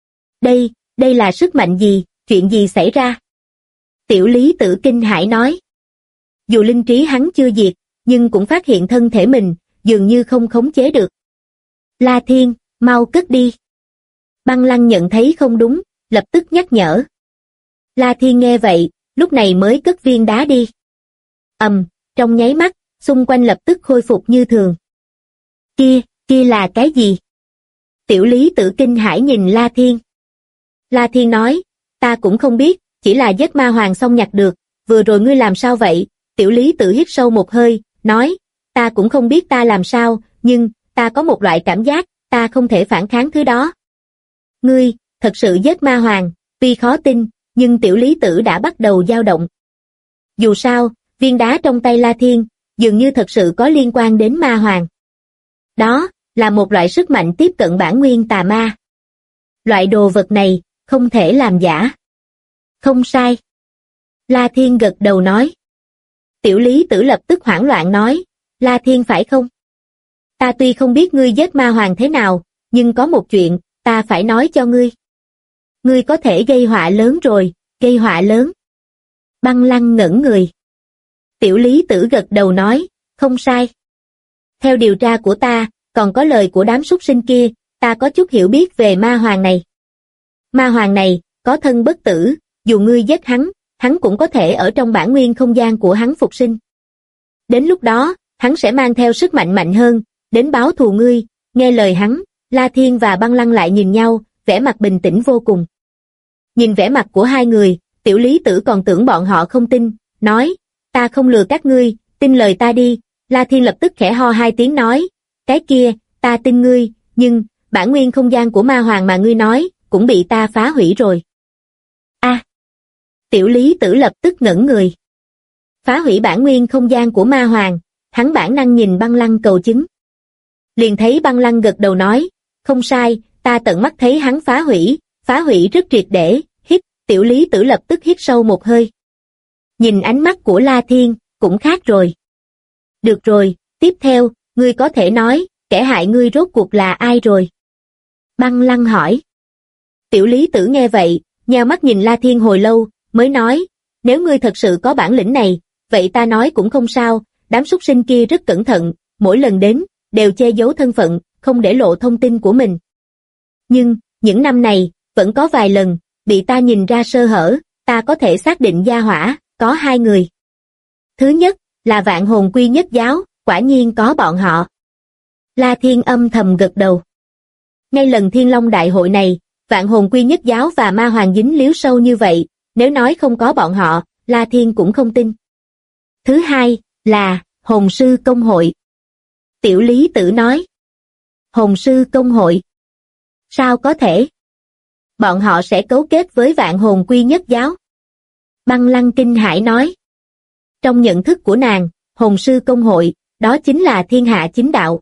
Đây là sức mạnh gì, chuyện gì xảy ra? Tiểu Lý Tử kinh hãi nói. Dù linh trí hắn chưa diệt, nhưng cũng phát hiện thân thể mình, dường như không khống chế được. La Thiên, mau cất đi. Băng Lăng nhận thấy không đúng, lập tức nhắc nhở. La Thiên nghe vậy, lúc này mới cất viên đá đi. Trong nháy mắt, xung quanh lập tức khôi phục như thường. Kia là cái gì? Tiểu Lý Tử kinh hãi nhìn La Thiên. La Thiên nói, ta cũng không biết, chỉ là giết ma hoàng xong nhặt được, vừa rồi ngươi làm sao vậy? Tiểu Lý Tử hít sâu một hơi, nói, ta cũng không biết ta làm sao, nhưng, ta có một loại cảm giác, ta không thể phản kháng thứ đó. Ngươi, thật sự giết ma hoàng, tuy khó tin, nhưng Tiểu Lý Tử đã bắt đầu dao động. Dù sao, viên đá trong tay La Thiên, dường như thật sự có liên quan đến ma hoàng. Đó, là một loại sức mạnh tiếp cận bản nguyên tà ma. Loại đồ vật này, không thể làm giả. Không sai. La Thiên gật đầu nói. Tiểu Lý Tử lập tức hoảng loạn nói, La Thiên phải không? Ta tuy không biết ngươi giết ma hoàng thế nào, nhưng có một chuyện, ta phải nói cho ngươi. Ngươi có thể gây họa lớn rồi, gây họa lớn. Băng Lăng ngẩn người. Tiểu Lý Tử gật đầu nói, không sai. Theo điều tra của ta, còn có lời của đám súc sinh kia, ta có chút hiểu biết về ma hoàng này. Ma hoàng này, có thân bất tử, dù ngươi giết hắn cũng có thể ở trong bản nguyên không gian của hắn phục sinh. Đến lúc đó, hắn sẽ mang theo sức mạnh mạnh hơn, đến báo thù ngươi. Nghe lời hắn, La Thiên và Băng Lăng lại nhìn nhau, vẻ mặt bình tĩnh vô cùng. Nhìn vẻ mặt của hai người, Tiểu Lý Tử còn tưởng bọn họ không tin, nói, ta không lừa các ngươi, tin lời ta đi. La Thiên lập tức khẽ ho hai tiếng nói, cái kia, ta tin ngươi, nhưng, bản nguyên không gian của ma hoàng mà ngươi nói, cũng bị ta phá hủy rồi. Tiểu Lý Tử lập tức ngẩn người. Phá hủy bản nguyên không gian của ma hoàng, hắn bản năng nhìn Băng Lăng cầu chứng. Liền thấy Băng Lăng gật đầu nói, không sai, ta tận mắt thấy hắn phá hủy rất triệt để. Tiểu Lý Tử lập tức hít sâu một hơi. Nhìn ánh mắt của La Thiên, cũng khác rồi. Được rồi, tiếp theo, ngươi có thể nói, kẻ hại ngươi rốt cuộc là ai rồi? Băng Lăng hỏi. Tiểu Lý Tử nghe vậy, nheo mắt nhìn La Thiên hồi lâu, mới nói, nếu ngươi thật sự có bản lĩnh này, vậy ta nói cũng không sao, đám súc sinh kia rất cẩn thận, mỗi lần đến, đều che giấu thân phận, không để lộ thông tin của mình. Nhưng, những năm này, vẫn có vài lần, bị ta nhìn ra sơ hở, ta có thể xác định gia hỏa, có hai người. Thứ nhất, là Vạn Hồn Quy Nhất Giáo, quả nhiên có bọn họ. La Thiên âm thầm gật đầu. Ngay lần Thiên Long Đại hội này, Vạn Hồn Quy Nhất Giáo và Ma Hoàng dính líu sâu như vậy, nếu nói không có bọn họ, La Thiên cũng không tin. Thứ hai, là Hồn Sư Công Hội. Tiểu Lý Tử nói. Hồn Sư Công Hội? Sao có thể? Bọn họ sẽ cấu kết với Vạn Hồn Quy Nhất Giáo. Băng Lăng kinh hãi nói. Trong nhận thức của nàng, Hồn Sư Công Hội, đó chính là thiên hạ chính đạo.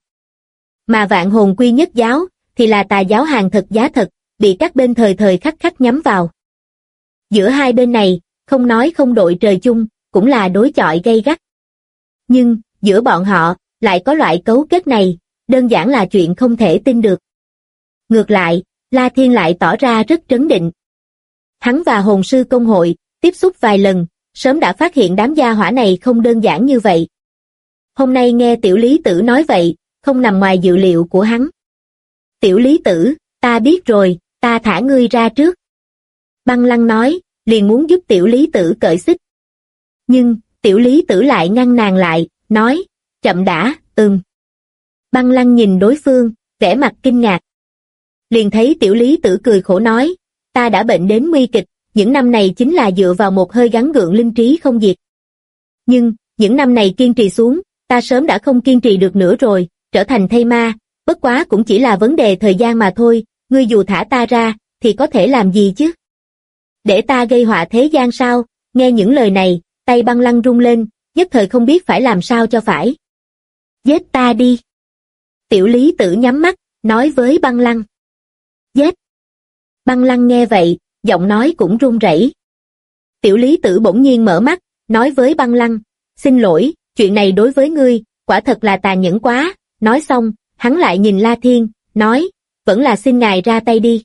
Mà Vạn Hồn Quy Nhất Giáo, thì là tà giáo hàng thật giá thật, bị các bên thời thời khắc khắc nhắm vào. Giữa hai bên này, không nói không đội trời chung, cũng là đối chọi gay gắt. Nhưng, giữa bọn họ, lại có loại cấu kết này, đơn giản là chuyện không thể tin được. Ngược lại, La Thiên lại tỏ ra rất trấn định. Hắn và Hồn Sư Công Hội, tiếp xúc vài lần, sớm đã phát hiện đám gia hỏa này không đơn giản như vậy. Hôm nay nghe Tiểu Lý Tử nói vậy, không nằm ngoài dự liệu của hắn. Tiểu Lý Tử, ta biết rồi, ta thả ngươi ra trước. Băng Lăng nói, liền muốn giúp Tiểu Lý Tử cởi xích. Nhưng, Tiểu Lý Tử lại ngăn nàng lại, nói, chậm đã, Băng Lăng nhìn đối phương, vẻ mặt kinh ngạc. Liền thấy Tiểu Lý Tử cười khổ nói, ta đã bệnh đến nguy kịch, những năm này chính là dựa vào một hơi gắng gượng linh trí không diệt. Nhưng, những năm này kiên trì xuống, ta sớm đã không kiên trì được nữa rồi, trở thành thây ma, bất quá cũng chỉ là vấn đề thời gian mà thôi, ngươi dù thả ta ra, thì có thể làm gì chứ? Để ta gây họa thế gian sao? Nghe những lời này, tay Băng Lăng rung lên, nhất thời không biết phải làm sao cho phải. Giết ta đi. Tiểu Lý Tử nhắm mắt, nói với Băng Lăng. Giết. Băng Lăng nghe vậy, giọng nói cũng run rẩy. Tiểu Lý Tử bỗng nhiên mở mắt, nói với Băng Lăng, xin lỗi, chuyện này đối với ngươi, quả thật là tàn nhẫn quá. Nói xong, hắn lại nhìn La Thiên, nói, vẫn là xin ngài ra tay đi.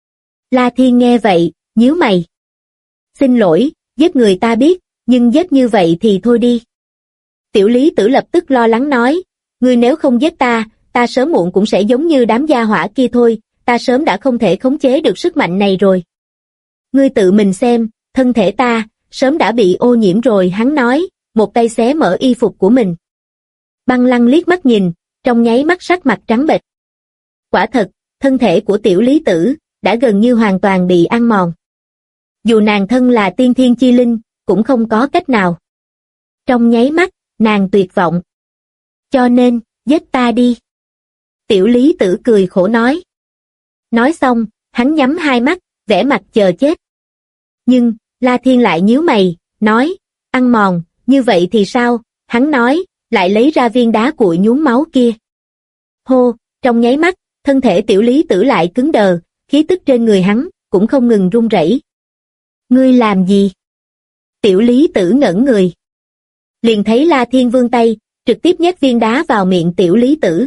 La Thiên nghe vậy, nhíu mày. Xin lỗi, giết người ta biết, nhưng giết như vậy thì thôi đi. Tiểu Lý Tử lập tức lo lắng nói, ngươi nếu không giết ta, ta sớm muộn cũng sẽ giống như đám gia hỏa kia thôi, ta sớm đã không thể khống chế được sức mạnh này rồi. Ngươi tự mình xem, thân thể ta, sớm đã bị ô nhiễm rồi, hắn nói, một tay xé mở y phục của mình. Băng Lăng liếc mắt nhìn, trong nháy mắt sắc mặt trắng bệch. Quả thật, thân thể của tiểu lý tử đã gần như hoàn toàn bị ăn mòn. Dù nàng thân là tiên thiên chi linh, cũng không có cách nào. Trong nháy mắt, nàng tuyệt vọng. Cho nên, giết ta đi. Tiểu lý tử cười khổ nói. Nói xong, hắn nhắm hai mắt, vẻ mặt chờ chết. Nhưng, La Thiên lại nhíu mày, nói, ăn mòn, như vậy thì sao? Hắn nói, lại lấy ra viên đá cuội nhuốm máu kia. Hô, trong nháy mắt, thân thể tiểu lý tử lại cứng đờ, khí tức trên người hắn cũng không ngừng run rẩy. Ngươi làm gì? Tiểu lý tử ngẩn người. Liền thấy La Thiên vươn tay, trực tiếp nhét viên đá vào miệng tiểu lý tử.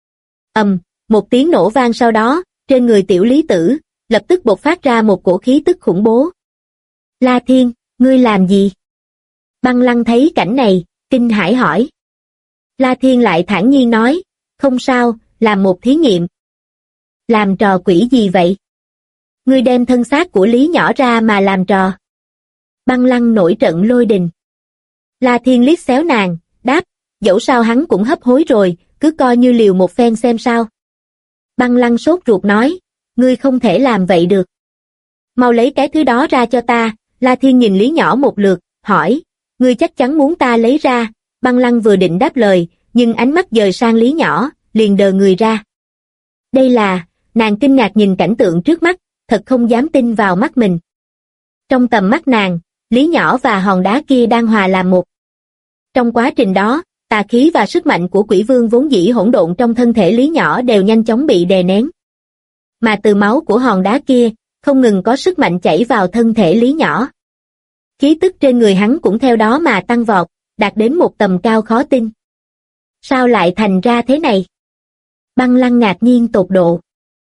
Một tiếng nổ vang sau đó, trên người tiểu lý tử lập tức bộc phát ra một cổ khí tức khủng bố. La Thiên, ngươi làm gì? Băng Lăng thấy cảnh này, kinh hãi hỏi. La Thiên lại thản nhiên nói, không sao, làm một thí nghiệm. Làm trò quỷ gì vậy? Ngươi đem thân xác của Lý nhỏ ra mà làm trò. Băng Lăng nổi trận lôi đình. La Thiên liếc xéo nàng, đáp, dẫu sao hắn cũng hấp hối rồi, cứ coi như liều một phen xem sao. Băng Lăng sốt ruột nói, ngươi không thể làm vậy được. Mau lấy cái thứ đó ra cho ta. La Thiên nhìn Lý nhỏ một lượt, hỏi, ngươi chắc chắn muốn ta lấy ra? Băng Lăng vừa định đáp lời, nhưng ánh mắt dời sang Lý nhỏ, liền đờ người ra. Đây là, nàng kinh ngạc nhìn cảnh tượng trước mắt, thật không dám tin vào mắt mình. Trong tầm mắt nàng, Lý nhỏ và hòn đá kia đang hòa làm một. Trong quá trình đó, tà khí và sức mạnh của quỷ vương vốn dĩ hỗn độn trong thân thể Lý nhỏ đều nhanh chóng bị đè nén. Mà từ máu của hòn đá kia, không ngừng có sức mạnh chảy vào thân thể Lý nhỏ. Khí tức trên người hắn cũng theo đó mà tăng vọt, đạt đến một tầm cao khó tin. Sao lại thành ra thế này? Băng Lăng ngạc nhiên tột độ.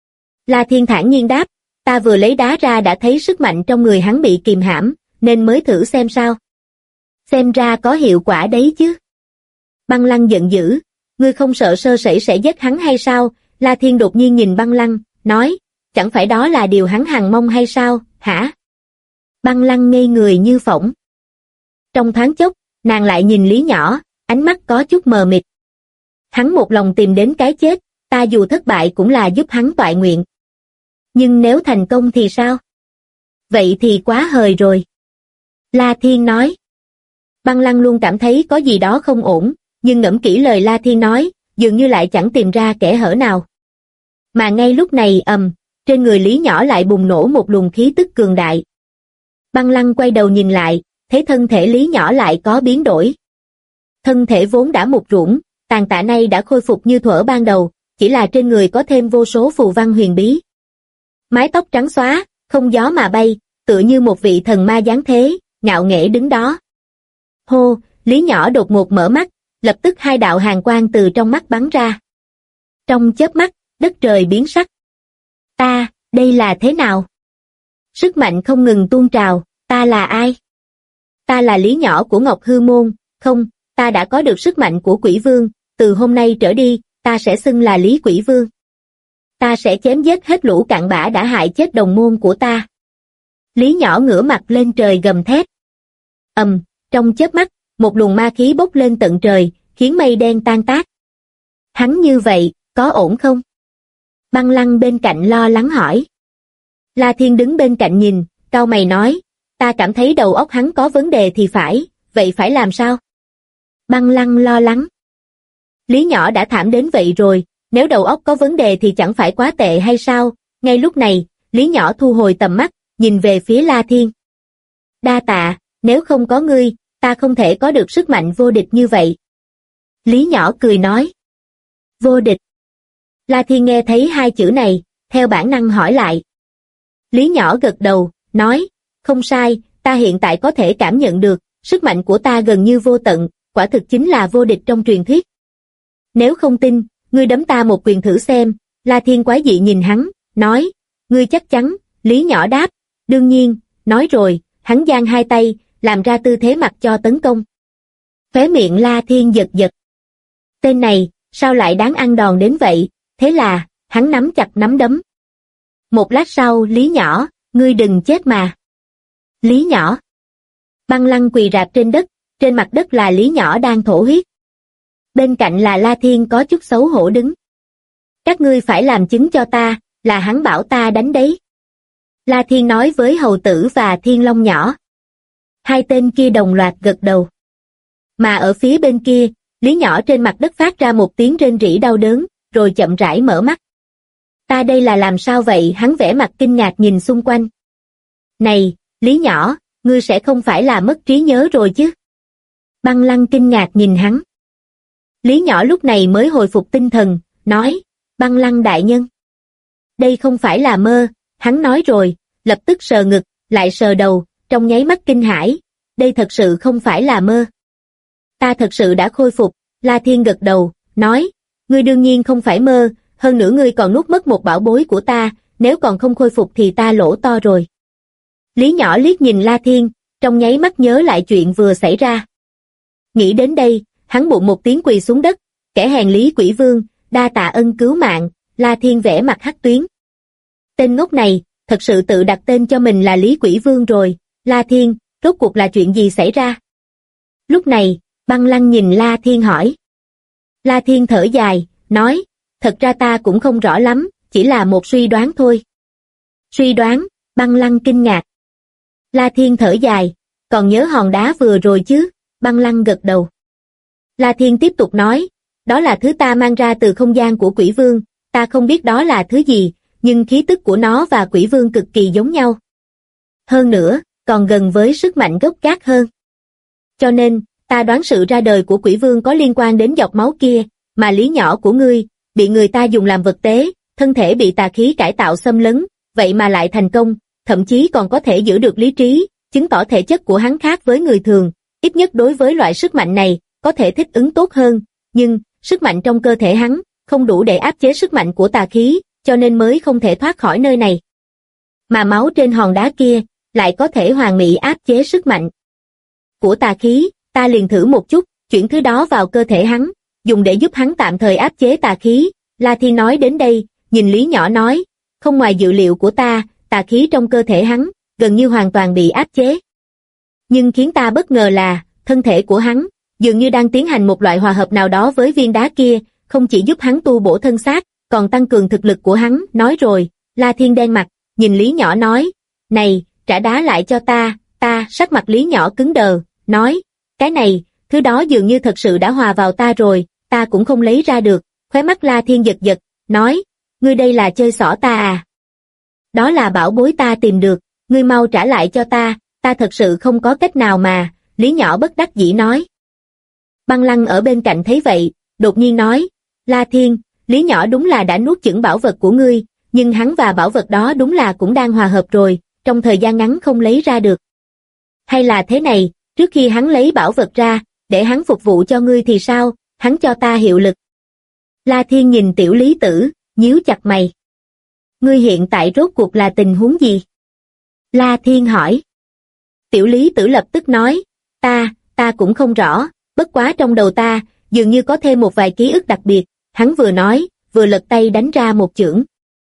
La Thiên thản nhiên đáp, ta vừa lấy đá ra đã thấy sức mạnh trong người hắn bị kìm hãm, nên mới thử xem sao. Xem ra có hiệu quả đấy chứ. Băng Lăng giận dữ, ngươi không sợ sơ sẩy sẽ giết hắn hay sao? La Thiên đột nhiên nhìn Băng Lăng, nói, chẳng phải đó là điều hắn hằng mong hay sao, hả? Băng Lăng ngây người như phỗng. Trong thoáng chốc, nàng lại nhìn Lý nhỏ, ánh mắt có chút mờ mịt. Hắn một lòng tìm đến cái chết, ta dù thất bại cũng là giúp hắn toại nguyện. Nhưng nếu thành công thì sao? Vậy thì quá hời rồi. La Thiên nói. Băng Lăng luôn cảm thấy có gì đó không ổn, nhưng ngẫm kỹ lời La Thiên nói, dường như lại chẳng tìm ra kẽ hở nào. Mà ngay lúc này trên người Lý nhỏ lại bùng nổ một luồng khí tức cường đại. Băng Lăng quay đầu nhìn lại, thấy thân thể Lý nhỏ lại có biến đổi. Thân thể vốn đã mục ruỗng, tàn tạ nay đã khôi phục như thuở ban đầu, chỉ là trên người có thêm vô số phù văn huyền bí. Mái tóc trắng xóa, không gió mà bay, tựa như một vị thần ma giáng thế, ngạo nghễ đứng đó. Hô, Lý nhỏ đột ngột mở mắt, lập tức hai đạo hàn quang từ trong mắt bắn ra. Trong chớp mắt, đất trời biến sắc. Đây là thế nào? Sức mạnh không ngừng tuôn trào, ta là ai? Ta là Lý nhỏ của Ngọc Hư Môn, không, ta đã có được sức mạnh của Quỷ Vương, từ hôm nay trở đi, ta sẽ xưng là Lý Quỷ Vương. Ta sẽ chém giết hết lũ cặn bã đã hại chết đồng môn của ta. Lý nhỏ ngửa mặt lên trời gầm thét. Trong chớp mắt, một luồng ma khí bốc lên tận trời, khiến mây đen tan tác. Hắn như vậy, có ổn không? Băng Lăng bên cạnh lo lắng hỏi. La Thiên đứng bên cạnh nhìn, cau mày nói, ta cảm thấy đầu óc hắn có vấn đề thì phải, vậy phải làm sao? Băng Lăng lo lắng. Lý nhỏ đã thảm đến vậy rồi, nếu đầu óc có vấn đề thì chẳng phải quá tệ hay sao? Ngay lúc này, Lý nhỏ thu hồi tầm mắt, nhìn về phía La Thiên. Đa tạ, nếu không có ngươi, ta không thể có được sức mạnh vô địch như vậy. Lý nhỏ cười nói. Vô địch. La Thiên nghe thấy hai chữ này, theo bản năng hỏi lại. Lý nhỏ gật đầu, nói, không sai, ta hiện tại có thể cảm nhận được, sức mạnh của ta gần như vô tận, quả thực chính là vô địch trong truyền thuyết. Nếu không tin, ngươi đấm ta một quyền thử xem. La Thiên quái dị nhìn hắn, nói, ngươi chắc chắn? Lý nhỏ đáp, đương nhiên, nói rồi, hắn giang hai tay, làm ra tư thế mặc cho tấn công. Khóe miệng La Thiên giật giật. Tên này, sao lại đáng ăn đòn đến vậy? Thế là, hắn nắm chặt nắm đấm. Một lát sau, Lý nhỏ, ngươi đừng chết mà. Lý nhỏ. Băng Lăng quỳ rạp trên đất, trên mặt đất là Lý Nhỏ đang thổ huyết. Bên cạnh là La Thiên có chút xấu hổ đứng. Các ngươi phải làm chứng cho ta, là hắn bảo ta đánh đấy. La Thiên nói với Hầu Tử và Thiên Long Nhỏ. Hai tên kia đồng loạt gật đầu. Mà ở phía bên kia, Lý Nhỏ trên mặt đất phát ra một tiếng rên rỉ đau đớn, rồi chậm rãi mở mắt. Ta đây là làm sao vậy? Hắn vẻ mặt kinh ngạc nhìn xung quanh. Này, Lý Nhỏ, ngươi sẽ không phải là mất trí nhớ rồi chứ? Băng Lăng kinh ngạc nhìn hắn. Lý Nhỏ lúc này mới hồi phục tinh thần, nói, Băng Lăng đại nhân. Đây không phải là mơ, hắn nói rồi, lập tức sờ ngực, lại sờ đầu, trong nháy mắt kinh hãi, đây thật sự không phải là mơ. Ta thật sự đã khôi phục, La Thiên gật đầu, nói, ngươi đương nhiên không phải mơ, hơn nữa ngươi còn nuốt mất một bảo bối của ta, nếu còn không khôi phục thì ta lỗ to rồi. Lý Nhỏ liếc nhìn La Thiên, trong nháy mắt nhớ lại chuyện vừa xảy ra. Nghĩ đến đây, hắn bụng một tiếng quỳ xuống đất, kẻ hèn Lý Quỷ Vương, đa tạ ân cứu mạng. La Thiên vẽ mặt hắc tuyến. Tên ngốc này, thật sự tự đặt tên cho mình là Lý Quỷ Vương rồi. La Thiên, rốt cuộc là chuyện gì xảy ra? Lúc này, Băng Lăng nhìn La Thiên hỏi. La Thiên thở dài, nói, thật ra ta cũng không rõ lắm, chỉ là một suy đoán thôi. Suy đoán? Băng Lăng kinh ngạc. La Thiên thở dài, còn nhớ hòn đá vừa rồi chứ? Băng Lăng gật đầu. La Thiên tiếp tục nói, đó là thứ ta mang ra từ không gian của Quỷ Vương, ta không biết đó là thứ gì, nhưng khí tức của nó và Quỷ Vương cực kỳ giống nhau. Hơn nữa, còn gần với sức mạnh gốc gác hơn. Cho nên, ta đoán sự ra đời của Quỷ Vương có liên quan đến giọt máu kia, mà Lý Nhỏ của ngươi, bị người ta dùng làm vật tế, thân thể bị tà khí cải tạo xâm lấn, vậy mà lại thành công, thậm chí còn có thể giữ được lý trí, chứng tỏ thể chất của hắn khác với người thường, ít nhất đối với loại sức mạnh này, có thể thích ứng tốt hơn, nhưng, sức mạnh trong cơ thể hắn, không đủ để áp chế sức mạnh của tà khí, cho nên mới không thể thoát khỏi nơi này. Mà máu trên hòn đá kia, lại có thể hoàn mỹ áp chế sức mạnh của tà khí, ta liền thử một chút, chuyển thứ đó vào cơ thể hắn, dùng để giúp hắn tạm thời áp chế tà khí. La Thiên nói đến đây, nhìn Lý Nhỏ nói, không ngoài dự liệu của ta, tà khí trong cơ thể hắn, gần như hoàn toàn bị áp chế. Nhưng khiến ta bất ngờ là, thân thể của hắn, dường như đang tiến hành một loại hòa hợp nào đó với viên đá kia, không chỉ giúp hắn tu bổ thân xác, còn tăng cường thực lực của hắn. Nói rồi, La Thiên đen mặt, nhìn Lý Nhỏ nói, này, trả đá lại cho ta. Sắc mặt Lý Nhỏ cứng đờ, nói, cái này, thứ đó dường như thật sự đã hòa vào ta rồi, ta cũng không lấy ra được. Khóe mắt La Thiên giật giật, nói, ngươi đây là chơi xỏ ta à? Đó là bảo bối ta tìm được, ngươi mau trả lại cho ta thật sự không có cách nào mà. Lý Nhỏ bất đắc dĩ nói. Băng Lăng ở bên cạnh thấy vậy, đột nhiên nói, La Thiên, Lý Nhỏ đúng là đã nuốt chửng bảo vật của ngươi, nhưng hắn và bảo vật đó đúng là cũng đang hòa hợp rồi, trong thời gian ngắn không lấy ra được. Hay là thế này, trước khi hắn lấy bảo vật ra, để hắn phục vụ cho ngươi thì sao, hắn cho ta hiệu lực. La Thiên nhìn Tiểu Lý Tử, nhíu chặt mày. Ngươi hiện tại rốt cuộc là tình huống gì? La Thiên hỏi. Tiểu Lý Tử lập tức nói, ta cũng không rõ, bất quá trong đầu ta, dường như có thêm một vài ký ức đặc biệt. Hắn vừa nói, vừa lật tay đánh ra một chưởng.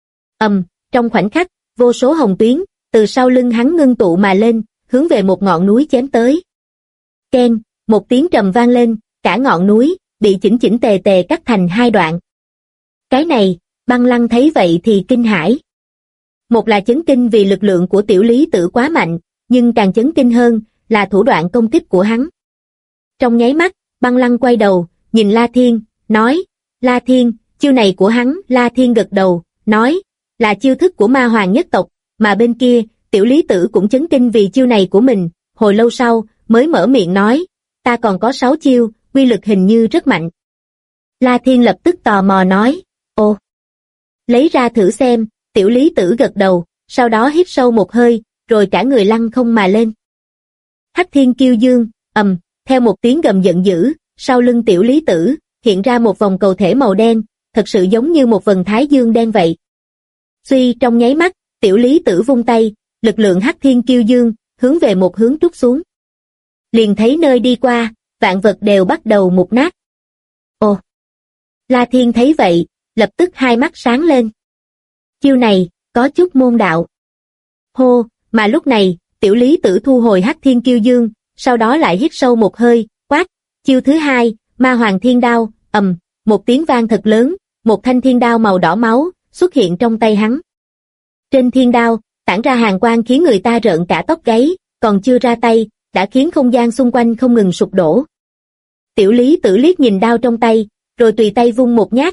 Trong khoảnh khắc, vô số hồng tuyến, từ sau lưng hắn ngưng tụ mà lên, hướng về một ngọn núi chém tới. Keng, một tiếng trầm vang lên, cả ngọn núi, bị chỉnh chỉnh tề tề cắt thành hai đoạn. Cái này, Băng Lăng thấy vậy thì kinh hãi. Một là chấn kinh vì lực lượng của Tiểu Lý Tử quá mạnh, nhưng càng chấn kinh hơn, là thủ đoạn công kích của hắn. Trong nháy mắt, Băng Lăng quay đầu, nhìn La Thiên, nói, La Thiên, chiêu này của hắn. La Thiên gật đầu, nói, là chiêu thức của Ma Hoàng nhất tộc, mà bên kia, Tiểu Lý Tử cũng chấn kinh vì chiêu này của mình, hồi lâu sau, mới mở miệng nói, ta còn có 6 chiêu, uy lực hình như rất mạnh. La Thiên lập tức tò mò nói, ồ, lấy ra thử xem. Tiểu Lý Tử gật đầu, sau đó hít sâu một hơi, rồi cả người lăn không mà lên. Hắc Thiên Kiêu Dương, theo một tiếng gầm giận dữ, sau lưng Tiểu Lý Tử, hiện ra một vòng cầu thể màu đen, thật sự giống như một vầng thái dương đen vậy. Suy trong nháy mắt, Tiểu Lý Tử vung tay, lực lượng Hắc Thiên Kiêu Dương, hướng về một hướng trút xuống. Liền thấy nơi đi qua, vạn vật đều bắt đầu mục nát. Ồ! La Thiên thấy vậy, lập tức hai mắt sáng lên. Chiêu này, có chút môn đạo. Hô, mà lúc này, Tiểu Lý Tử thu hồi Hắc Thiên Kiêu Dương, sau đó lại hít sâu một hơi, quát, chiêu thứ hai, Ma Hoàng Thiên Đao, một tiếng vang thật lớn, một thanh thiên đao màu đỏ máu xuất hiện trong tay hắn. Trên thiên đao, tản ra hàn quang khiến người ta rợn cả tóc gáy, còn chưa ra tay, đã khiến không gian xung quanh không ngừng sụp đổ. Tiểu Lý Tử liếc nhìn đao trong tay, rồi tùy tay vung một nhát,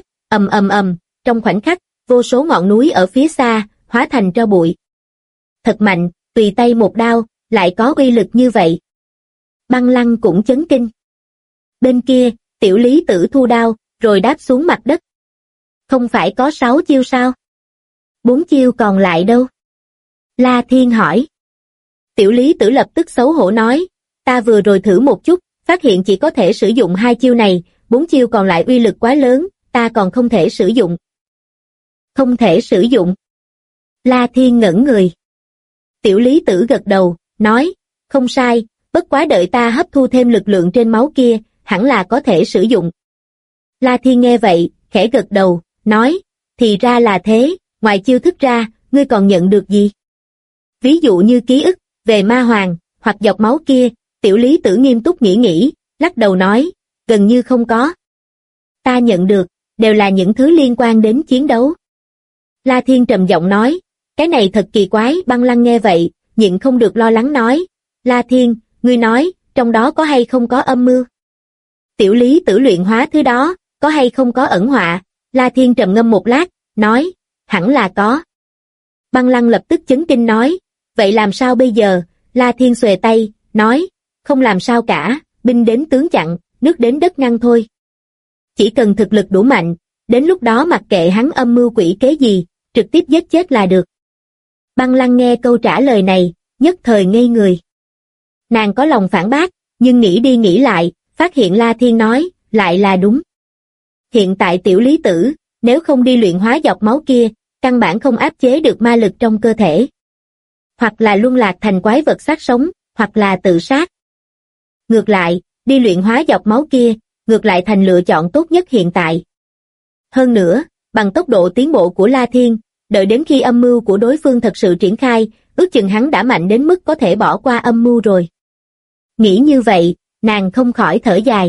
trong khoảnh khắc, vô số ngọn núi ở phía xa, hóa thành tro bụi. Thật mạnh, tùy tay một đao, lại có uy lực như vậy. Băng Lăng cũng chấn kinh. Bên kia, Tiểu Lý Tử thu đao, rồi đáp xuống mặt đất. Không phải có 6 chiêu sao? 4 chiêu còn lại đâu? La Thiên hỏi. Tiểu Lý Tử lập tức xấu hổ nói, ta vừa rồi thử một chút, phát hiện chỉ có thể sử dụng 2 chiêu này, 4 chiêu còn lại uy lực quá lớn, ta còn không thể sử dụng. Không thể sử dụng. La Thiên ngẩn người. Tiểu Lý Tử gật đầu, nói, không sai, bất quá đợi ta hấp thu thêm lực lượng trên máu kia, hẳn là có thể sử dụng. La Thiên nghe vậy, khẽ gật đầu, nói, thì ra là thế, ngoài chiêu thức ra, ngươi còn nhận được gì? Ví dụ như ký ức, về Ma Hoàng, hoặc giọt máu kia. Tiểu Lý Tử nghiêm túc nghĩ, lắc đầu nói, gần như không có. Ta nhận được, đều là những thứ liên quan đến chiến đấu. La Thiên trầm giọng nói, cái này thật kỳ quái. Băng Lăng nghe vậy, nhịn không được lo lắng nói, La Thiên, ngươi nói, trong đó có hay không có âm mưu? Tiểu Lý Tử luyện hóa thứ đó, có hay không có ẩn họa? La Thiên trầm ngâm một lát, nói, hẳn là có. Băng Lăng lập tức chấn kinh nói, vậy làm sao bây giờ? La Thiên xuề tay, nói, không làm sao cả, binh đến tướng chặn, nước đến đất ngăn thôi. Chỉ cần thực lực đủ mạnh, đến lúc đó mặc kệ hắn âm mưu quỷ kế gì, trực tiếp giết chết là được. Băng Lăng nghe câu trả lời này, nhất thời ngây người. Nàng có lòng phản bác, nhưng nghĩ đi nghĩ lại, phát hiện La Thiên nói, lại là đúng. Hiện tại Tiểu Lý Tử, nếu không đi luyện hóa giọt máu kia, căn bản không áp chế được ma lực trong cơ thể. Hoặc là luân lạc thành quái vật sát sống, hoặc là tự sát. Ngược lại, đi luyện hóa giọt máu kia, ngược lại thành lựa chọn tốt nhất hiện tại. Hơn nữa, bằng tốc độ tiến bộ của La Thiên, đợi đến khi âm mưu của đối phương thật sự triển khai, ước chừng hắn đã mạnh đến mức có thể bỏ qua âm mưu rồi. Nghĩ như vậy, nàng không khỏi thở dài.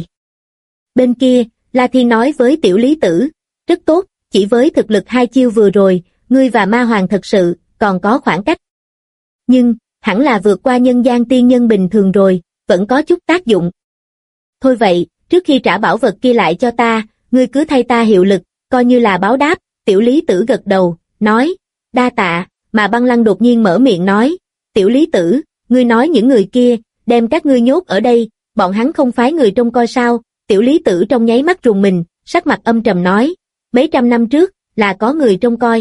Bên kia, La Thiên nói với Tiểu Lý Tử, rất tốt, chỉ với thực lực 2 chiêu vừa rồi, ngươi và Ma Hoàng thật sự còn có khoảng cách. Nhưng, hẳn là vượt qua nhân gian tiên nhân bình thường rồi, vẫn có chút tác dụng. Thôi vậy, trước khi trả bảo vật kia lại cho ta, ngươi cứ thay ta hiệu lực, coi như là báo đáp. Tiểu Lý Tử gật đầu, nói, đa tạ. Mà Băng Lăng đột nhiên mở miệng nói, Tiểu Lý Tử, ngươi nói những người kia, đem các ngươi nhốt ở đây, bọn hắn không phái người trông coi sao? Tiểu Lý Tử trong nháy mắt rùng mình, sắc mặt âm trầm nói, mấy trăm năm trước, là có người trông coi.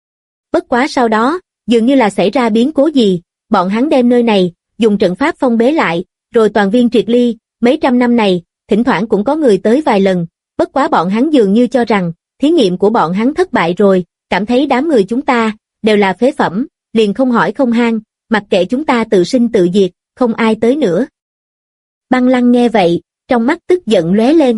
Bất quá sau đó, dường như là xảy ra biến cố gì, bọn hắn đem nơi này, dùng trận pháp phong bế lại, rồi toàn viên triệt ly. Mấy trăm năm này, thỉnh thoảng cũng có người tới vài lần, bất quá bọn hắn dường như cho rằng, thí nghiệm của bọn hắn thất bại rồi, cảm thấy đám người chúng ta, đều là phế phẩm, liền không hỏi không han, mặc kệ chúng ta tự sinh tự diệt, không ai tới nữa. Băng Lăng nghe vậy, trong mắt tức giận lóe lên.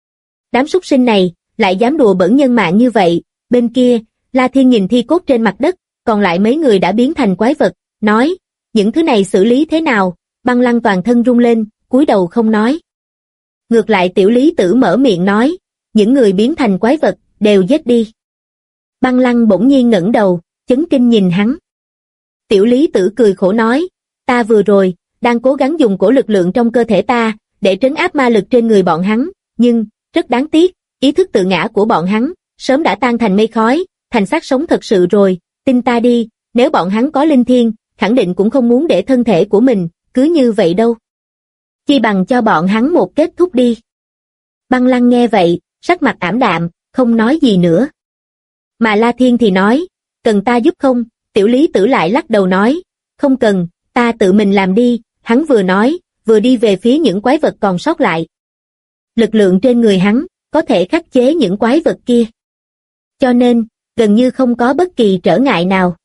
Đám súc sinh này, lại dám đùa bỡn nhân mạng như vậy. Bên kia, La Thiên nhìn thi cốt trên mặt đất, còn lại mấy người đã biến thành quái vật, nói, những thứ này xử lý thế nào? Băng Lăng toàn thân rung lên, cúi đầu không nói. Ngược lại Tiểu Lý Tử mở miệng nói, những người biến thành quái vật, đều giết đi. Băng Lăng bỗng nhiên ngẩng đầu, chấn kinh nhìn hắn. Tiểu Lý Tử cười khổ nói, ta vừa rồi, đang cố gắng dùng cổ lực lượng trong cơ thể ta, để trấn áp ma lực trên người bọn hắn, nhưng, rất đáng tiếc, ý thức tự ngã của bọn hắn, sớm đã tan thành mây khói, thành xác sống thật sự rồi, tin ta đi, nếu bọn hắn có linh thiêng, khẳng định cũng không muốn để thân thể của mình, cứ như vậy đâu. Chi bằng cho bọn hắn một kết thúc đi. Băng Lăng nghe vậy, sắc mặt ảm đạm, không nói gì nữa. Mà La Thiên thì nói, cần ta giúp không? Tiểu Lý Tử lại lắc đầu nói, không cần, ta tự mình làm đi. Hắn vừa nói, vừa đi về phía những quái vật còn sót lại. Lực lượng trên người hắn, có thể khắc chế những quái vật kia. Cho nên, gần như không có bất kỳ trở ngại nào.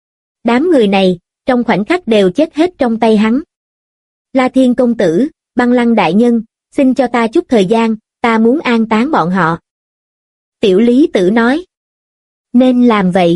Đám người này, trong khoảnh khắc đều chết hết trong tay hắn. La Thiên công tử, Băng Lăng đại nhân, xin cho ta chút thời gian, ta muốn an táng bọn họ. Tiểu Lý Tử nói. Nên làm vậy.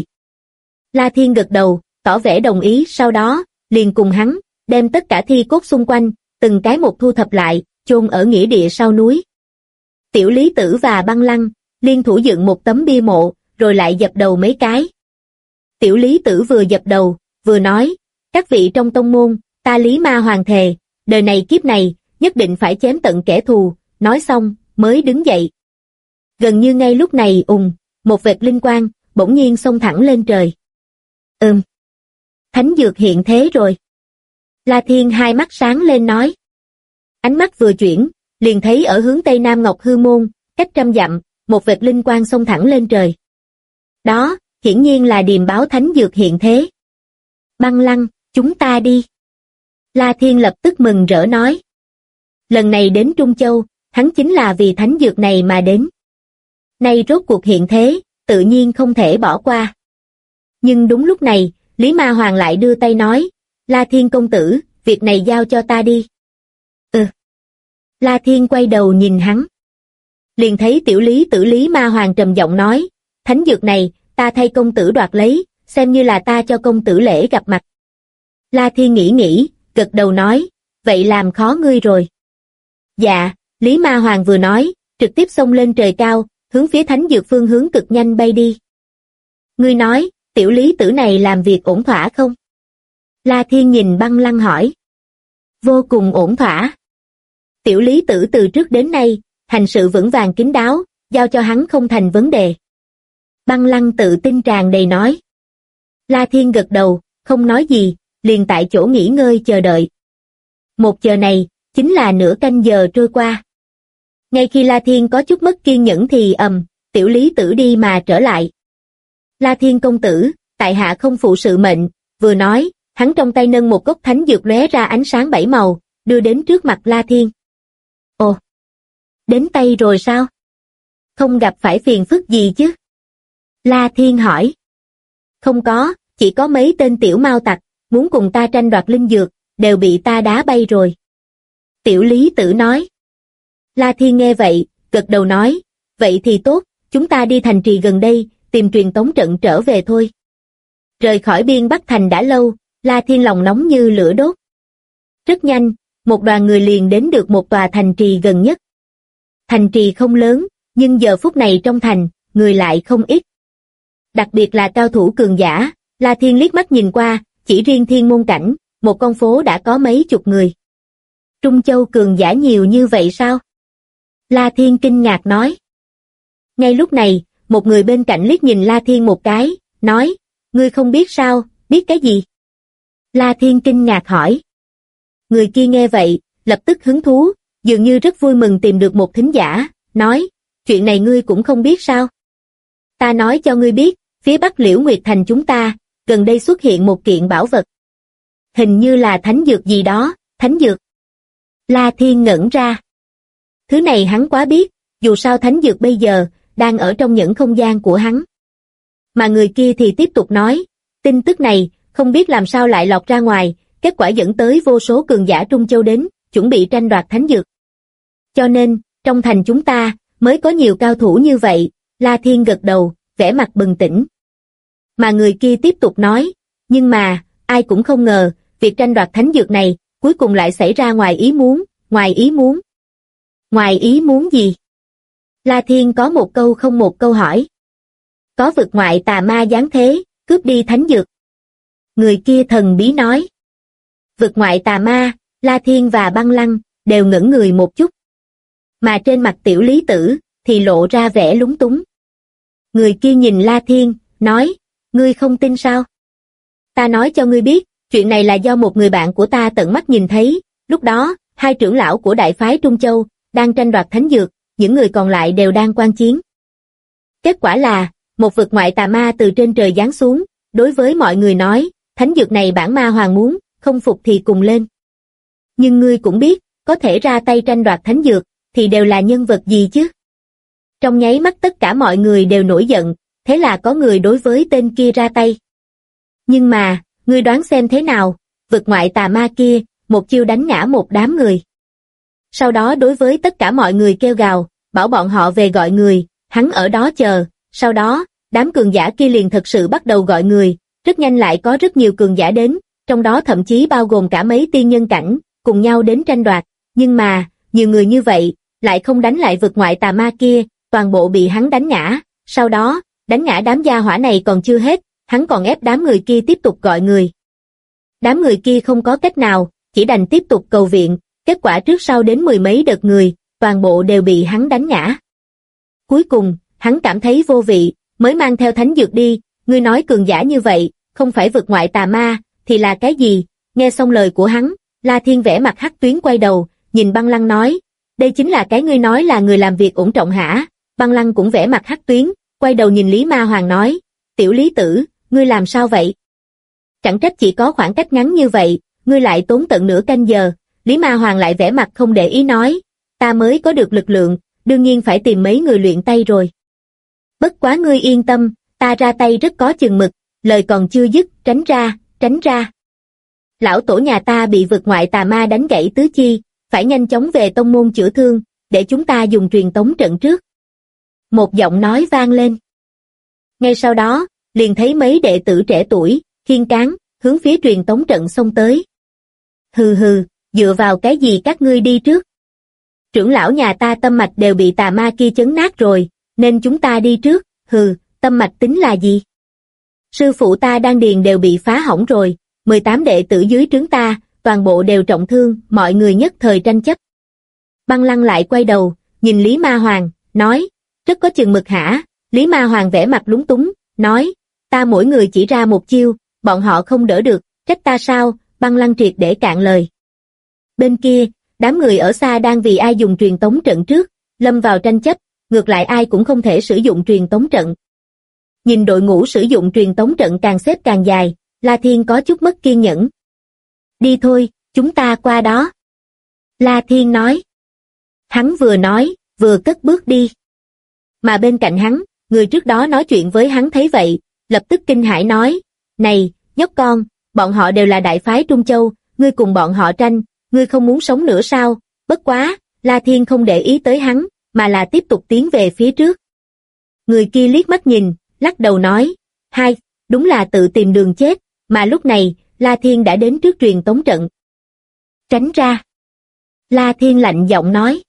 La Thiên gật đầu, tỏ vẻ đồng ý, sau đó, liền cùng hắn, đem tất cả thi cốt xung quanh, từng cái một thu thập lại, chôn ở nghĩa địa sau núi. Tiểu Lý Tử và Băng Lăng liên thủ dựng một tấm bia mộ, rồi lại dập đầu mấy cái. Tiểu Lý Tử vừa dập đầu, vừa nói, các vị trong tông môn, ta Lý Ma Hoàng thề, đời này kiếp này, nhất định phải chém tận kẻ thù, nói xong, mới đứng dậy. Gần như ngay lúc này một vệt linh quang, bỗng nhiên xông thẳng lên trời. Thánh dược hiện thế rồi. La Thiên hai mắt sáng lên nói. Ánh mắt vừa chuyển, liền thấy ở hướng tây nam Ngọc Hư Môn, cách 100 dặm, một vệt linh quang xông thẳng lên trời. Đó, hiển nhiên là điềm báo thánh dược hiện thế. Băng Lăng, chúng ta đi. La Thiên lập tức mừng rỡ nói. Lần này đến Trung Châu, hắn chính là vì thánh dược này mà đến. Nay rốt cuộc hiện thế, tự nhiên không thể bỏ qua. Nhưng đúng lúc này, Lý Ma Hoàng lại đưa tay nói, La Thiên công tử, việc này giao cho ta đi. La Thiên quay đầu nhìn hắn. Liền thấy Tiểu Lý Tử Lý Ma Hoàng trầm giọng nói, thánh dược này, ta thay công tử đoạt lấy, xem như là ta cho công tử lễ gặp mặt. La Thiên nghĩ, gật đầu nói, vậy làm khó ngươi rồi. Dạ, Lý Ma Hoàng vừa nói, trực tiếp xông lên trời cao, hướng phía thánh dược phương hướng cực nhanh bay đi. Ngươi nói, Tiểu Lý Tử này làm việc ổn thỏa không? La Thiên nhìn Băng Lăng hỏi. Vô cùng ổn thỏa. Tiểu Lý Tử từ trước đến nay, hành sự vững vàng kín đáo, giao cho hắn không thành vấn đề. Băng Lăng tự tin tràn đầy nói. La Thiên gật đầu, không nói gì, liền tại chỗ nghỉ ngơi chờ đợi. Một giờ này, chính là nửa canh giờ trôi qua. Ngay khi La Thiên có chút mất kiên nhẫn thì Tiểu Lý Tử đi mà trở lại. La Thiên công tử, tại hạ không phụ sự mệnh, vừa nói, hắn trong tay nâng một cốc thánh dược lóe ra ánh sáng 7 màu, đưa đến trước mặt La Thiên. Ồ, đến tay rồi sao? Không gặp phải phiền phức gì chứ? La Thiên hỏi. Không có, chỉ có mấy tên tiểu mao tặc, muốn cùng ta tranh đoạt linh dược, đều bị ta đá bay rồi. Tiểu Lý Tử nói. La Thiên nghe vậy, gật đầu nói, vậy thì tốt, chúng ta đi thành trì gần đây, tìm truyền tống trận trở về thôi. Rời khỏi biên Bắc Thành đã lâu, La Thiên lòng nóng như lửa đốt. Rất nhanh, một đoàn người liền đến được một tòa thành trì gần nhất. Thành trì không lớn, nhưng giờ phút này trong thành, người lại không ít. Đặc biệt là cao thủ cường giả, La Thiên liếc mắt nhìn qua, chỉ riêng Thiên Môn Cảnh, một con phố đã có mấy chục người. Trung Châu cường giả nhiều như vậy sao? La Thiên kinh ngạc nói. Ngay lúc này, một người bên cạnh liếc nhìn La Thiên một cái, nói, ngươi không biết sao, biết cái gì? La Thiên kinh ngạc hỏi. Người kia nghe vậy, lập tức hứng thú, dường như rất vui mừng tìm được một thính giả, nói, chuyện này ngươi cũng không biết sao? Ta nói cho ngươi biết, phía Bắc Liễu Nguyệt Thành chúng ta, gần đây xuất hiện một kiện bảo vật. Hình như là thánh dược gì đó, thánh dược. La Thiên ngẩn ra. Thứ này hắn quá biết, dù sao thánh dược bây giờ, đang ở trong những không gian của hắn. Mà người kia thì tiếp tục nói, tin tức này, không biết làm sao lại lọt ra ngoài, kết quả dẫn tới vô số cường giả Trung Châu đến, chuẩn bị tranh đoạt thánh dược. Cho nên, trong thành chúng ta, mới có nhiều cao thủ như vậy, La Thiên gật đầu, vẻ mặt bừng tỉnh. Mà người kia tiếp tục nói, nhưng mà, ai cũng không ngờ, việc tranh đoạt thánh dược này, cuối cùng lại xảy ra ngoài ý muốn, ngoài ý muốn. Ngoài ý muốn gì? La Thiên có một câu không một câu hỏi. Có vực ngoại tà ma giáng thế, cướp đi thánh dược. Người kia thần bí nói. Vực ngoại tà ma, La Thiên và Băng Lăng, đều ngẩn người một chút. Mà trên mặt Tiểu Lý Tử, thì lộ ra vẻ lúng túng. Người kia nhìn La Thiên, nói, ngươi không tin sao? Ta nói cho ngươi biết, chuyện này là do một người bạn của ta tận mắt nhìn thấy, lúc đó, hai trưởng lão của đại phái Trung Châu, đang tranh đoạt thánh dược, những người còn lại đều đang quan chiến. Kết quả là, một vực ngoại tà ma từ trên trời giáng xuống, đối với mọi người nói, thánh dược này bản ma hoàng muốn, không phục thì cùng lên. Nhưng ngươi cũng biết, có thể ra tay tranh đoạt thánh dược, thì đều là nhân vật gì chứ? Trong nháy mắt tất cả mọi người đều nổi giận, thế là có người đối với tên kia ra tay. Nhưng mà, ngươi đoán xem thế nào, vực ngoại tà ma kia, một chiêu đánh ngã một đám người. Sau đó đối với tất cả mọi người kêu gào, bảo bọn họ về gọi người, hắn ở đó chờ, sau đó, đám cường giả kia liền thật sự bắt đầu gọi người, rất nhanh lại có rất nhiều cường giả đến, trong đó thậm chí bao gồm cả mấy tiên nhân cảnh, cùng nhau đến tranh đoạt, nhưng mà, nhiều người như vậy, lại không đánh lại vực ngoại tà ma kia, toàn bộ bị hắn đánh ngã, sau đó, đánh ngã đám gia hỏa này còn chưa hết, hắn còn ép đám người kia tiếp tục gọi người. Đám người kia không có cách nào, chỉ đành tiếp tục cầu viện, kết quả trước sau đến mười mấy đợt người, toàn bộ đều bị hắn đánh ngã. Cuối cùng, hắn cảm thấy vô vị, mới mang theo thánh dược đi, ngươi nói cường giả như vậy, không phải vực ngoại tà ma, thì là cái gì? Nghe xong lời của hắn, La Thiên vẽ mặt hắc tuyến quay đầu, nhìn Băng Lăng nói, đây chính là cái ngươi nói là người làm việc ổn trọng hả? Băng Lăng cũng vẽ mặt hắc tuyến, quay đầu nhìn Lý Ma Hoàng nói, tiểu Lý tử, ngươi làm sao vậy? Chẳng trách chỉ có khoảng cách ngắn như vậy, ngươi lại tốn tận nửa canh giờ. Lý Ma Hoàng lại vẽ mặt không để ý nói, ta mới có được lực lượng, đương nhiên phải tìm mấy người luyện tay rồi. Bất quá ngươi yên tâm, ta ra tay rất có chừng mực, lời còn chưa dứt, tránh ra, tránh ra. Lão tổ nhà ta bị vực ngoại tà ma đánh gãy tứ chi, phải nhanh chóng về tông môn chữa thương, để chúng ta dùng truyền tống trận trước. Một giọng nói vang lên. Ngay sau đó, liền thấy mấy đệ tử trẻ tuổi, khiên cán, hướng phía truyền tống trận xông tới. Hừ hừ, dựa vào cái gì các ngươi đi trước? Trưởng lão nhà ta tâm mạch đều bị tà ma kia chấn nát rồi, nên chúng ta đi trước, hừ, tâm mạch tính là gì? Sư phụ ta đan điền đều bị phá hỏng rồi, 18 đệ tử dưới trướng ta, toàn bộ đều trọng thương, mọi người nhất thời tranh chấp. Băng Lăng lại quay đầu, nhìn Lý Ma Hoàng, nói, rất có chừng mực hả? Lý Ma Hoàng vẽ mặt lúng túng, nói, ta mỗi người chỉ ra một chiêu, bọn họ không đỡ được, trách ta sao? Băng Lăng triệt để cạn lời. Bên kia, đám người ở xa đang vì ai dùng truyền tống trận trước, lâm vào tranh chấp, ngược lại ai cũng không thể sử dụng truyền tống trận. Nhìn đội ngũ sử dụng truyền tống trận càng xếp càng dài, La Thiên có chút mất kiên nhẫn. Đi thôi, chúng ta qua đó. La Thiên nói. Hắn vừa nói, vừa cất bước đi. Mà bên cạnh hắn, người trước đó nói chuyện với hắn thấy vậy, lập tức kinh hãi nói, này, nhóc con, bọn họ đều là đại phái Trung Châu, ngươi cùng bọn họ tranh, ngươi không muốn sống nữa sao? Bất quá, La Thiên không để ý tới hắn, mà là tiếp tục tiến về phía trước. Người kia liếc mắt nhìn, lắc đầu nói, hai, đúng là tự tìm đường chết, mà lúc này, La Thiên đã đến trước truyền tống trận. Tránh ra. La Thiên lạnh giọng nói.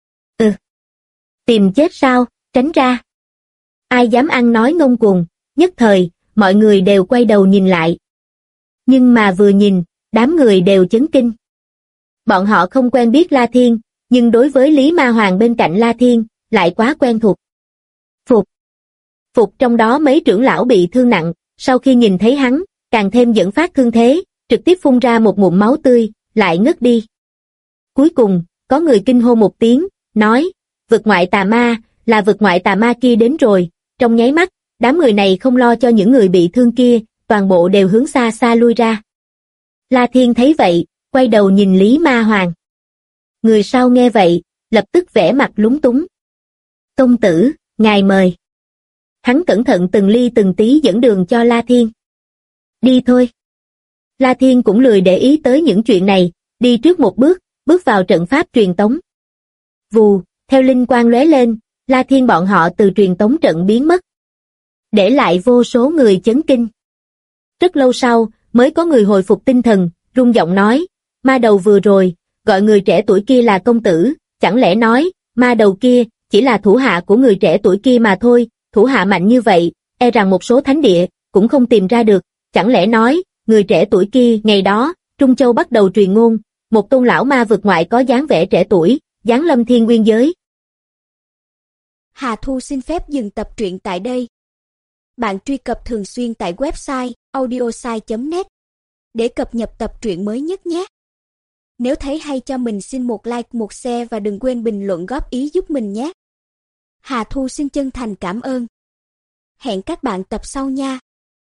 Tìm chết sao, tránh ra. Ai dám ăn nói ngông cuồng, nhất thời, mọi người đều quay đầu nhìn lại. Nhưng mà vừa nhìn, đám người đều chấn kinh. Bọn họ không quen biết La Thiên, nhưng đối với Lý Ma Hoàng bên cạnh La Thiên, lại quá quen thuộc. Phục trong đó mấy trưởng lão bị thương nặng, sau khi nhìn thấy hắn, càng thêm dẫn phát thương thế, trực tiếp phun ra một ngụm máu tươi, lại ngất đi. Cuối cùng, có người kinh hô một tiếng, nói, vực ngoại tà ma, là vực ngoại tà ma kia đến rồi. Trong nháy mắt, đám người này không lo cho những người bị thương kia, toàn bộ đều hướng xa xa lui ra. La Thiên thấy vậy, quay đầu nhìn Lý Ma Hoàng. Người sau nghe vậy, lập tức vẽ mặt lúng túng. Công tử, ngài mời. Hắn cẩn thận từng ly từng tí dẫn đường cho La Thiên. Đi thôi. La Thiên cũng lười để ý tới những chuyện này, đi trước một bước, bước vào trận pháp truyền tống. Vù, theo linh quang lóe lên, La Thiên bọn họ từ truyền tống trận biến mất. Để lại vô số người chấn kinh. Rất lâu sau, mới có người hồi phục tinh thần, rung giọng nói, ma đầu vừa rồi, gọi người trẻ tuổi kia là công tử, chẳng lẽ nói, ma đầu kia, chỉ là thủ hạ của người trẻ tuổi kia mà thôi, thủ hạ mạnh như vậy, e rằng một số thánh địa, cũng không tìm ra được, chẳng lẽ nói, người trẻ tuổi kia, ngày đó, Trung Châu bắt đầu truyền ngôn, một tôn lão ma vực ngoại có dáng vẻ trẻ tuổi, giáng lâm thiên nguyên giới. Hà Thu xin phép dừng tập truyện tại đây. Bạn truy cập thường xuyên tại website audiosai.net để cập nhật tập truyện mới nhất nhé. Nếu thấy hay cho mình xin một like, một share và đừng quên bình luận góp ý giúp mình nhé. Hà Thu xin chân thành cảm ơn. Hẹn các bạn tập sau nha.